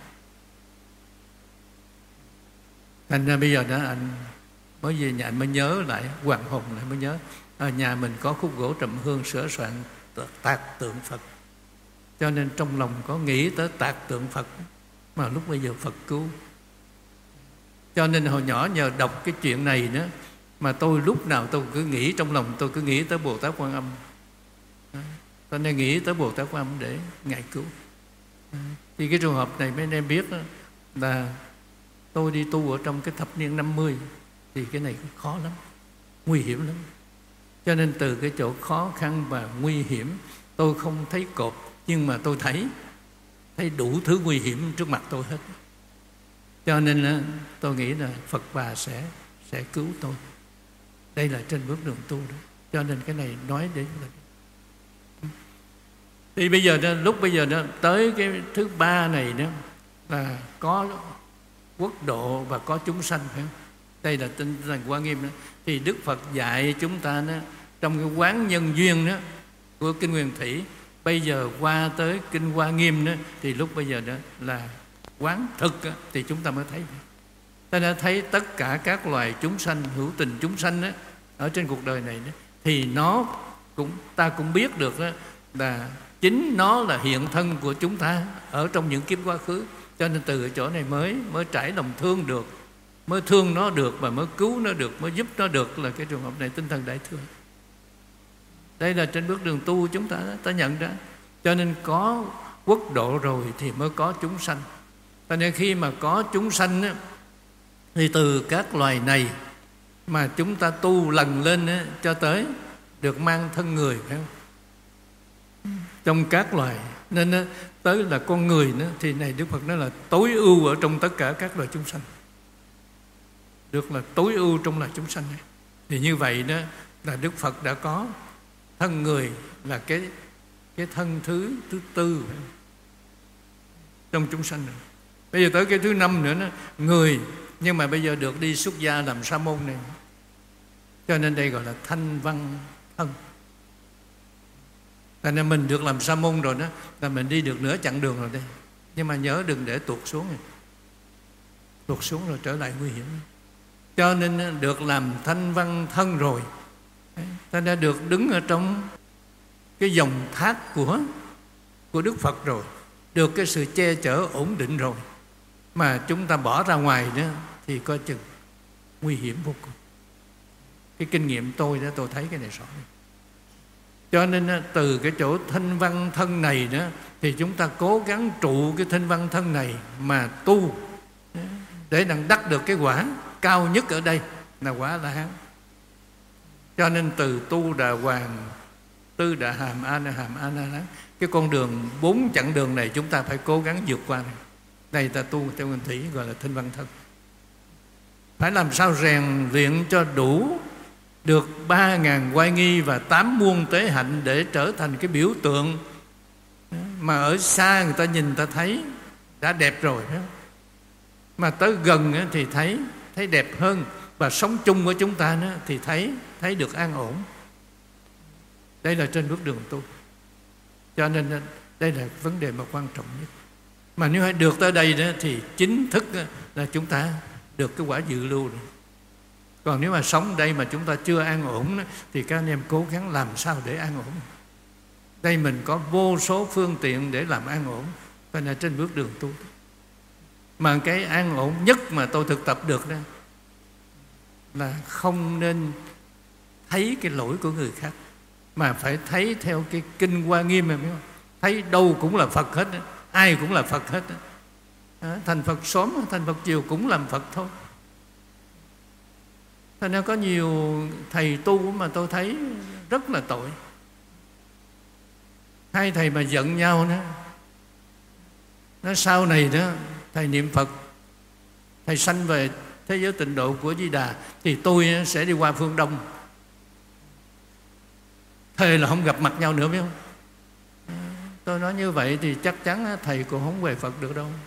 Thành ra bây giờ đó anh mới về nhà, anh mới nhớ lại, hoàng hồn lại mới nhớ, ở nhà mình có khúc gỗ trầm hương sửa soạn tạc tượng Phật. Cho nên trong lòng có nghĩ tới tạc tượng Phật, mà lúc bây giờ Phật cứu. Cho nên hồi nhỏ nhờ đọc cái chuyện này đó, mà tôi lúc nào tôi cứ nghĩ trong lòng, tôi cứ nghĩ tới Bồ Tát Quan Âm. Cho nên nghĩ tới Bồ Tát Quan Âm để Ngài cứu. Thì cái trường hợp này mấy anh em biết đó, là tôi đi tu ở trong cái thập niên năm mươi, thì cái này cũng khó lắm, nguy hiểm lắm. Cho nên từ cái chỗ khó khăn và nguy hiểm, tôi không thấy cột, nhưng mà tôi thấy thấy đủ thứ nguy hiểm trước mặt tôi hết. Cho nên tôi nghĩ là Phật Bà sẽ sẽ cứu tôi. Đây là trên bước đường tu đó. Cho nên cái này nói đến là thì bây giờ đó, lúc bây giờ đó, tới cái thứ ba này đó là có quốc độ và có chúng sanh, phải không? Đây là tinh thần Hoa Nghiêm đó. Thì Đức Phật dạy chúng ta đó, trong cái quán nhân duyên đó của Kinh Nguyên Thủy, bây giờ qua tới Kinh Hoa Nghiêm đó, thì lúc bây giờ đó là quán thực đó, thì chúng ta mới thấy. Ta đã thấy tất cả các loài chúng sanh, hữu tình chúng sanh đó, ở trên cuộc đời này đó, thì nó cũng ta cũng biết được đó, là chính nó là hiện thân của chúng ta ở trong những kiếp quá khứ. Cho nên từ chỗ này mới mới trải lòng thương được, mới thương nó được, và mới cứu nó được, mới giúp nó được, là cái trường hợp này tinh thần đại thương. Đây là trên bước đường tu chúng ta ta nhận ra. Cho nên có quốc độ rồi thì mới có chúng sanh. Cho nên khi mà có chúng sanh á, thì từ các loài này mà chúng ta tu lần lên á, cho tới được mang thân người, phải không? Trong các loài. Nên á, tới là con người nữa, thì này Đức Phật nói là tối ưu ở trong tất cả các loài chúng sanh. Được là tối ưu trong loài chúng sanh này. Thì như vậy đó là Đức Phật đã có thân người là cái cái thân thứ thứ tư trong chúng sanh này. Bây giờ tới cái thứ năm nữa đó, người, nhưng mà bây giờ được đi xuất gia làm sa môn này. Cho nên đây gọi là thanh văn thân. Tại nên mình được làm sa môn rồi đó, là mình đi được nửa chặng đường rồi đây. Nhưng mà nhớ đừng để tuột xuống này. Tuột xuống rồi trở lại nguy hiểm. Cho nên được làm thanh văn thân rồi, ta đã được đứng ở trong cái dòng thác của của Đức Phật rồi, được cái sự che chở ổn định rồi, mà chúng ta bỏ ra ngoài nữa thì coi chừng nguy hiểm vô cùng. Cái kinh nghiệm tôi đó, tôi thấy cái này rõ. Cho nên từ cái chỗ thanh văn thân này đó, thì chúng ta cố gắng trụ cái thanh văn thân này mà tu để đặng đắc được cái quả cao nhất ở đây là quả A La Hán. Cho nên từ tu đà hoàng, tư đà hàm, a la hàm, a la hán, cái con đường bốn chặng đường này chúng ta phải cố gắng vượt qua này. Đây ta tu theo nguyên thủy gọi là thanh văn thân. Phải làm sao rèn luyện cho đủ được ba ngàn oai nghi và tám muôn tế hạnh để trở thành cái biểu tượng mà ở xa người ta nhìn ta thấy đã đẹp rồi đó. Mà tới gần thì thấy thấy đẹp hơn, và sống chung với chúng ta đó thì thấy thấy được an ổn. Đây là trên bước đường tu. Cho nên đây là vấn đề mà quan trọng nhất. Mà nếu được tới đây đó thì chính thức là chúng ta được cái quả dự lưu rồi. Còn nếu mà sống đây mà chúng ta chưa an ổn đó, thì các anh em cố gắng làm sao để an ổn. Đây mình có vô số phương tiện để làm an ổn. Cho nên trên bước đường tu, mà cái an ổn nhất mà tôi thực tập được đó là không nên thấy cái lỗi của người khác, mà phải thấy theo cái kinh Hoa Nghiêm này, biết không? Thấy đâu cũng là Phật hết, ai cũng là Phật hết. Thành Phật sớm, thành Phật chiều cũng làm Phật thôi. Thành ra có nhiều thầy tu mà tôi thấy rất là tội. Hai thầy mà giận nhau nữa, nó sau này đó thầy niệm Phật, thầy sanh về thế giới tịnh độ của Di Đà, thì tôi sẽ đi qua phương Đông. Thầy là không gặp mặt nhau nữa, biết không? Tôi nói như vậy thì chắc chắn thầy cũng không về Phật được đâu.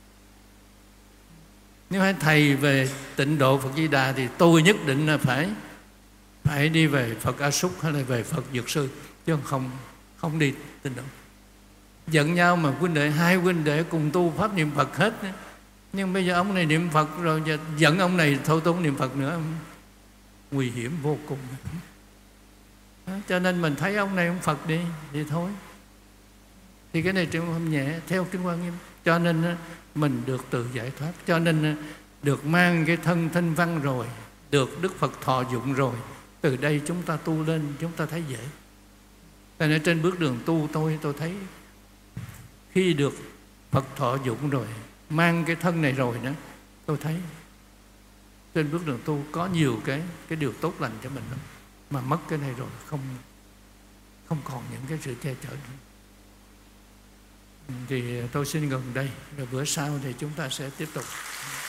Nếu hai thầy về tịnh độ Phật Di Đà thì tôi nhất định là phải phải đi về Phật A Súc hay là về Phật Dược Sư, chứ không không đi tịnh độ. Giận nhau mà huynh đệ, hai huynh đệ cùng tu pháp niệm Phật hết. Nhưng bây giờ ông này niệm Phật rồi, giờ giận ông này thôi tôi không niệm Phật nữa, nguy hiểm vô cùng. Cho nên mình thấy ông này ông Phật đi thì thôi. Thì cái này trường không nhẹ theo kinh Hoa Nghiêm. Cho nên mình được tự giải thoát. Cho nên được mang cái thân thanh văn rồi, được Đức Phật thọ dụng rồi, từ đây chúng ta tu lên chúng ta thấy dễ. Tại nên trên bước đường tu tôi tôi thấy khi được Phật thọ dụng rồi, mang cái thân này rồi đó, tôi thấy trên bước đường tu có nhiều cái cái điều tốt lành cho mình lắm. Mà mất cái này rồi không không còn những cái sự che chở nữa. Thì tôi xin ngừng đây, rồi bữa sau thì chúng ta sẽ tiếp tục.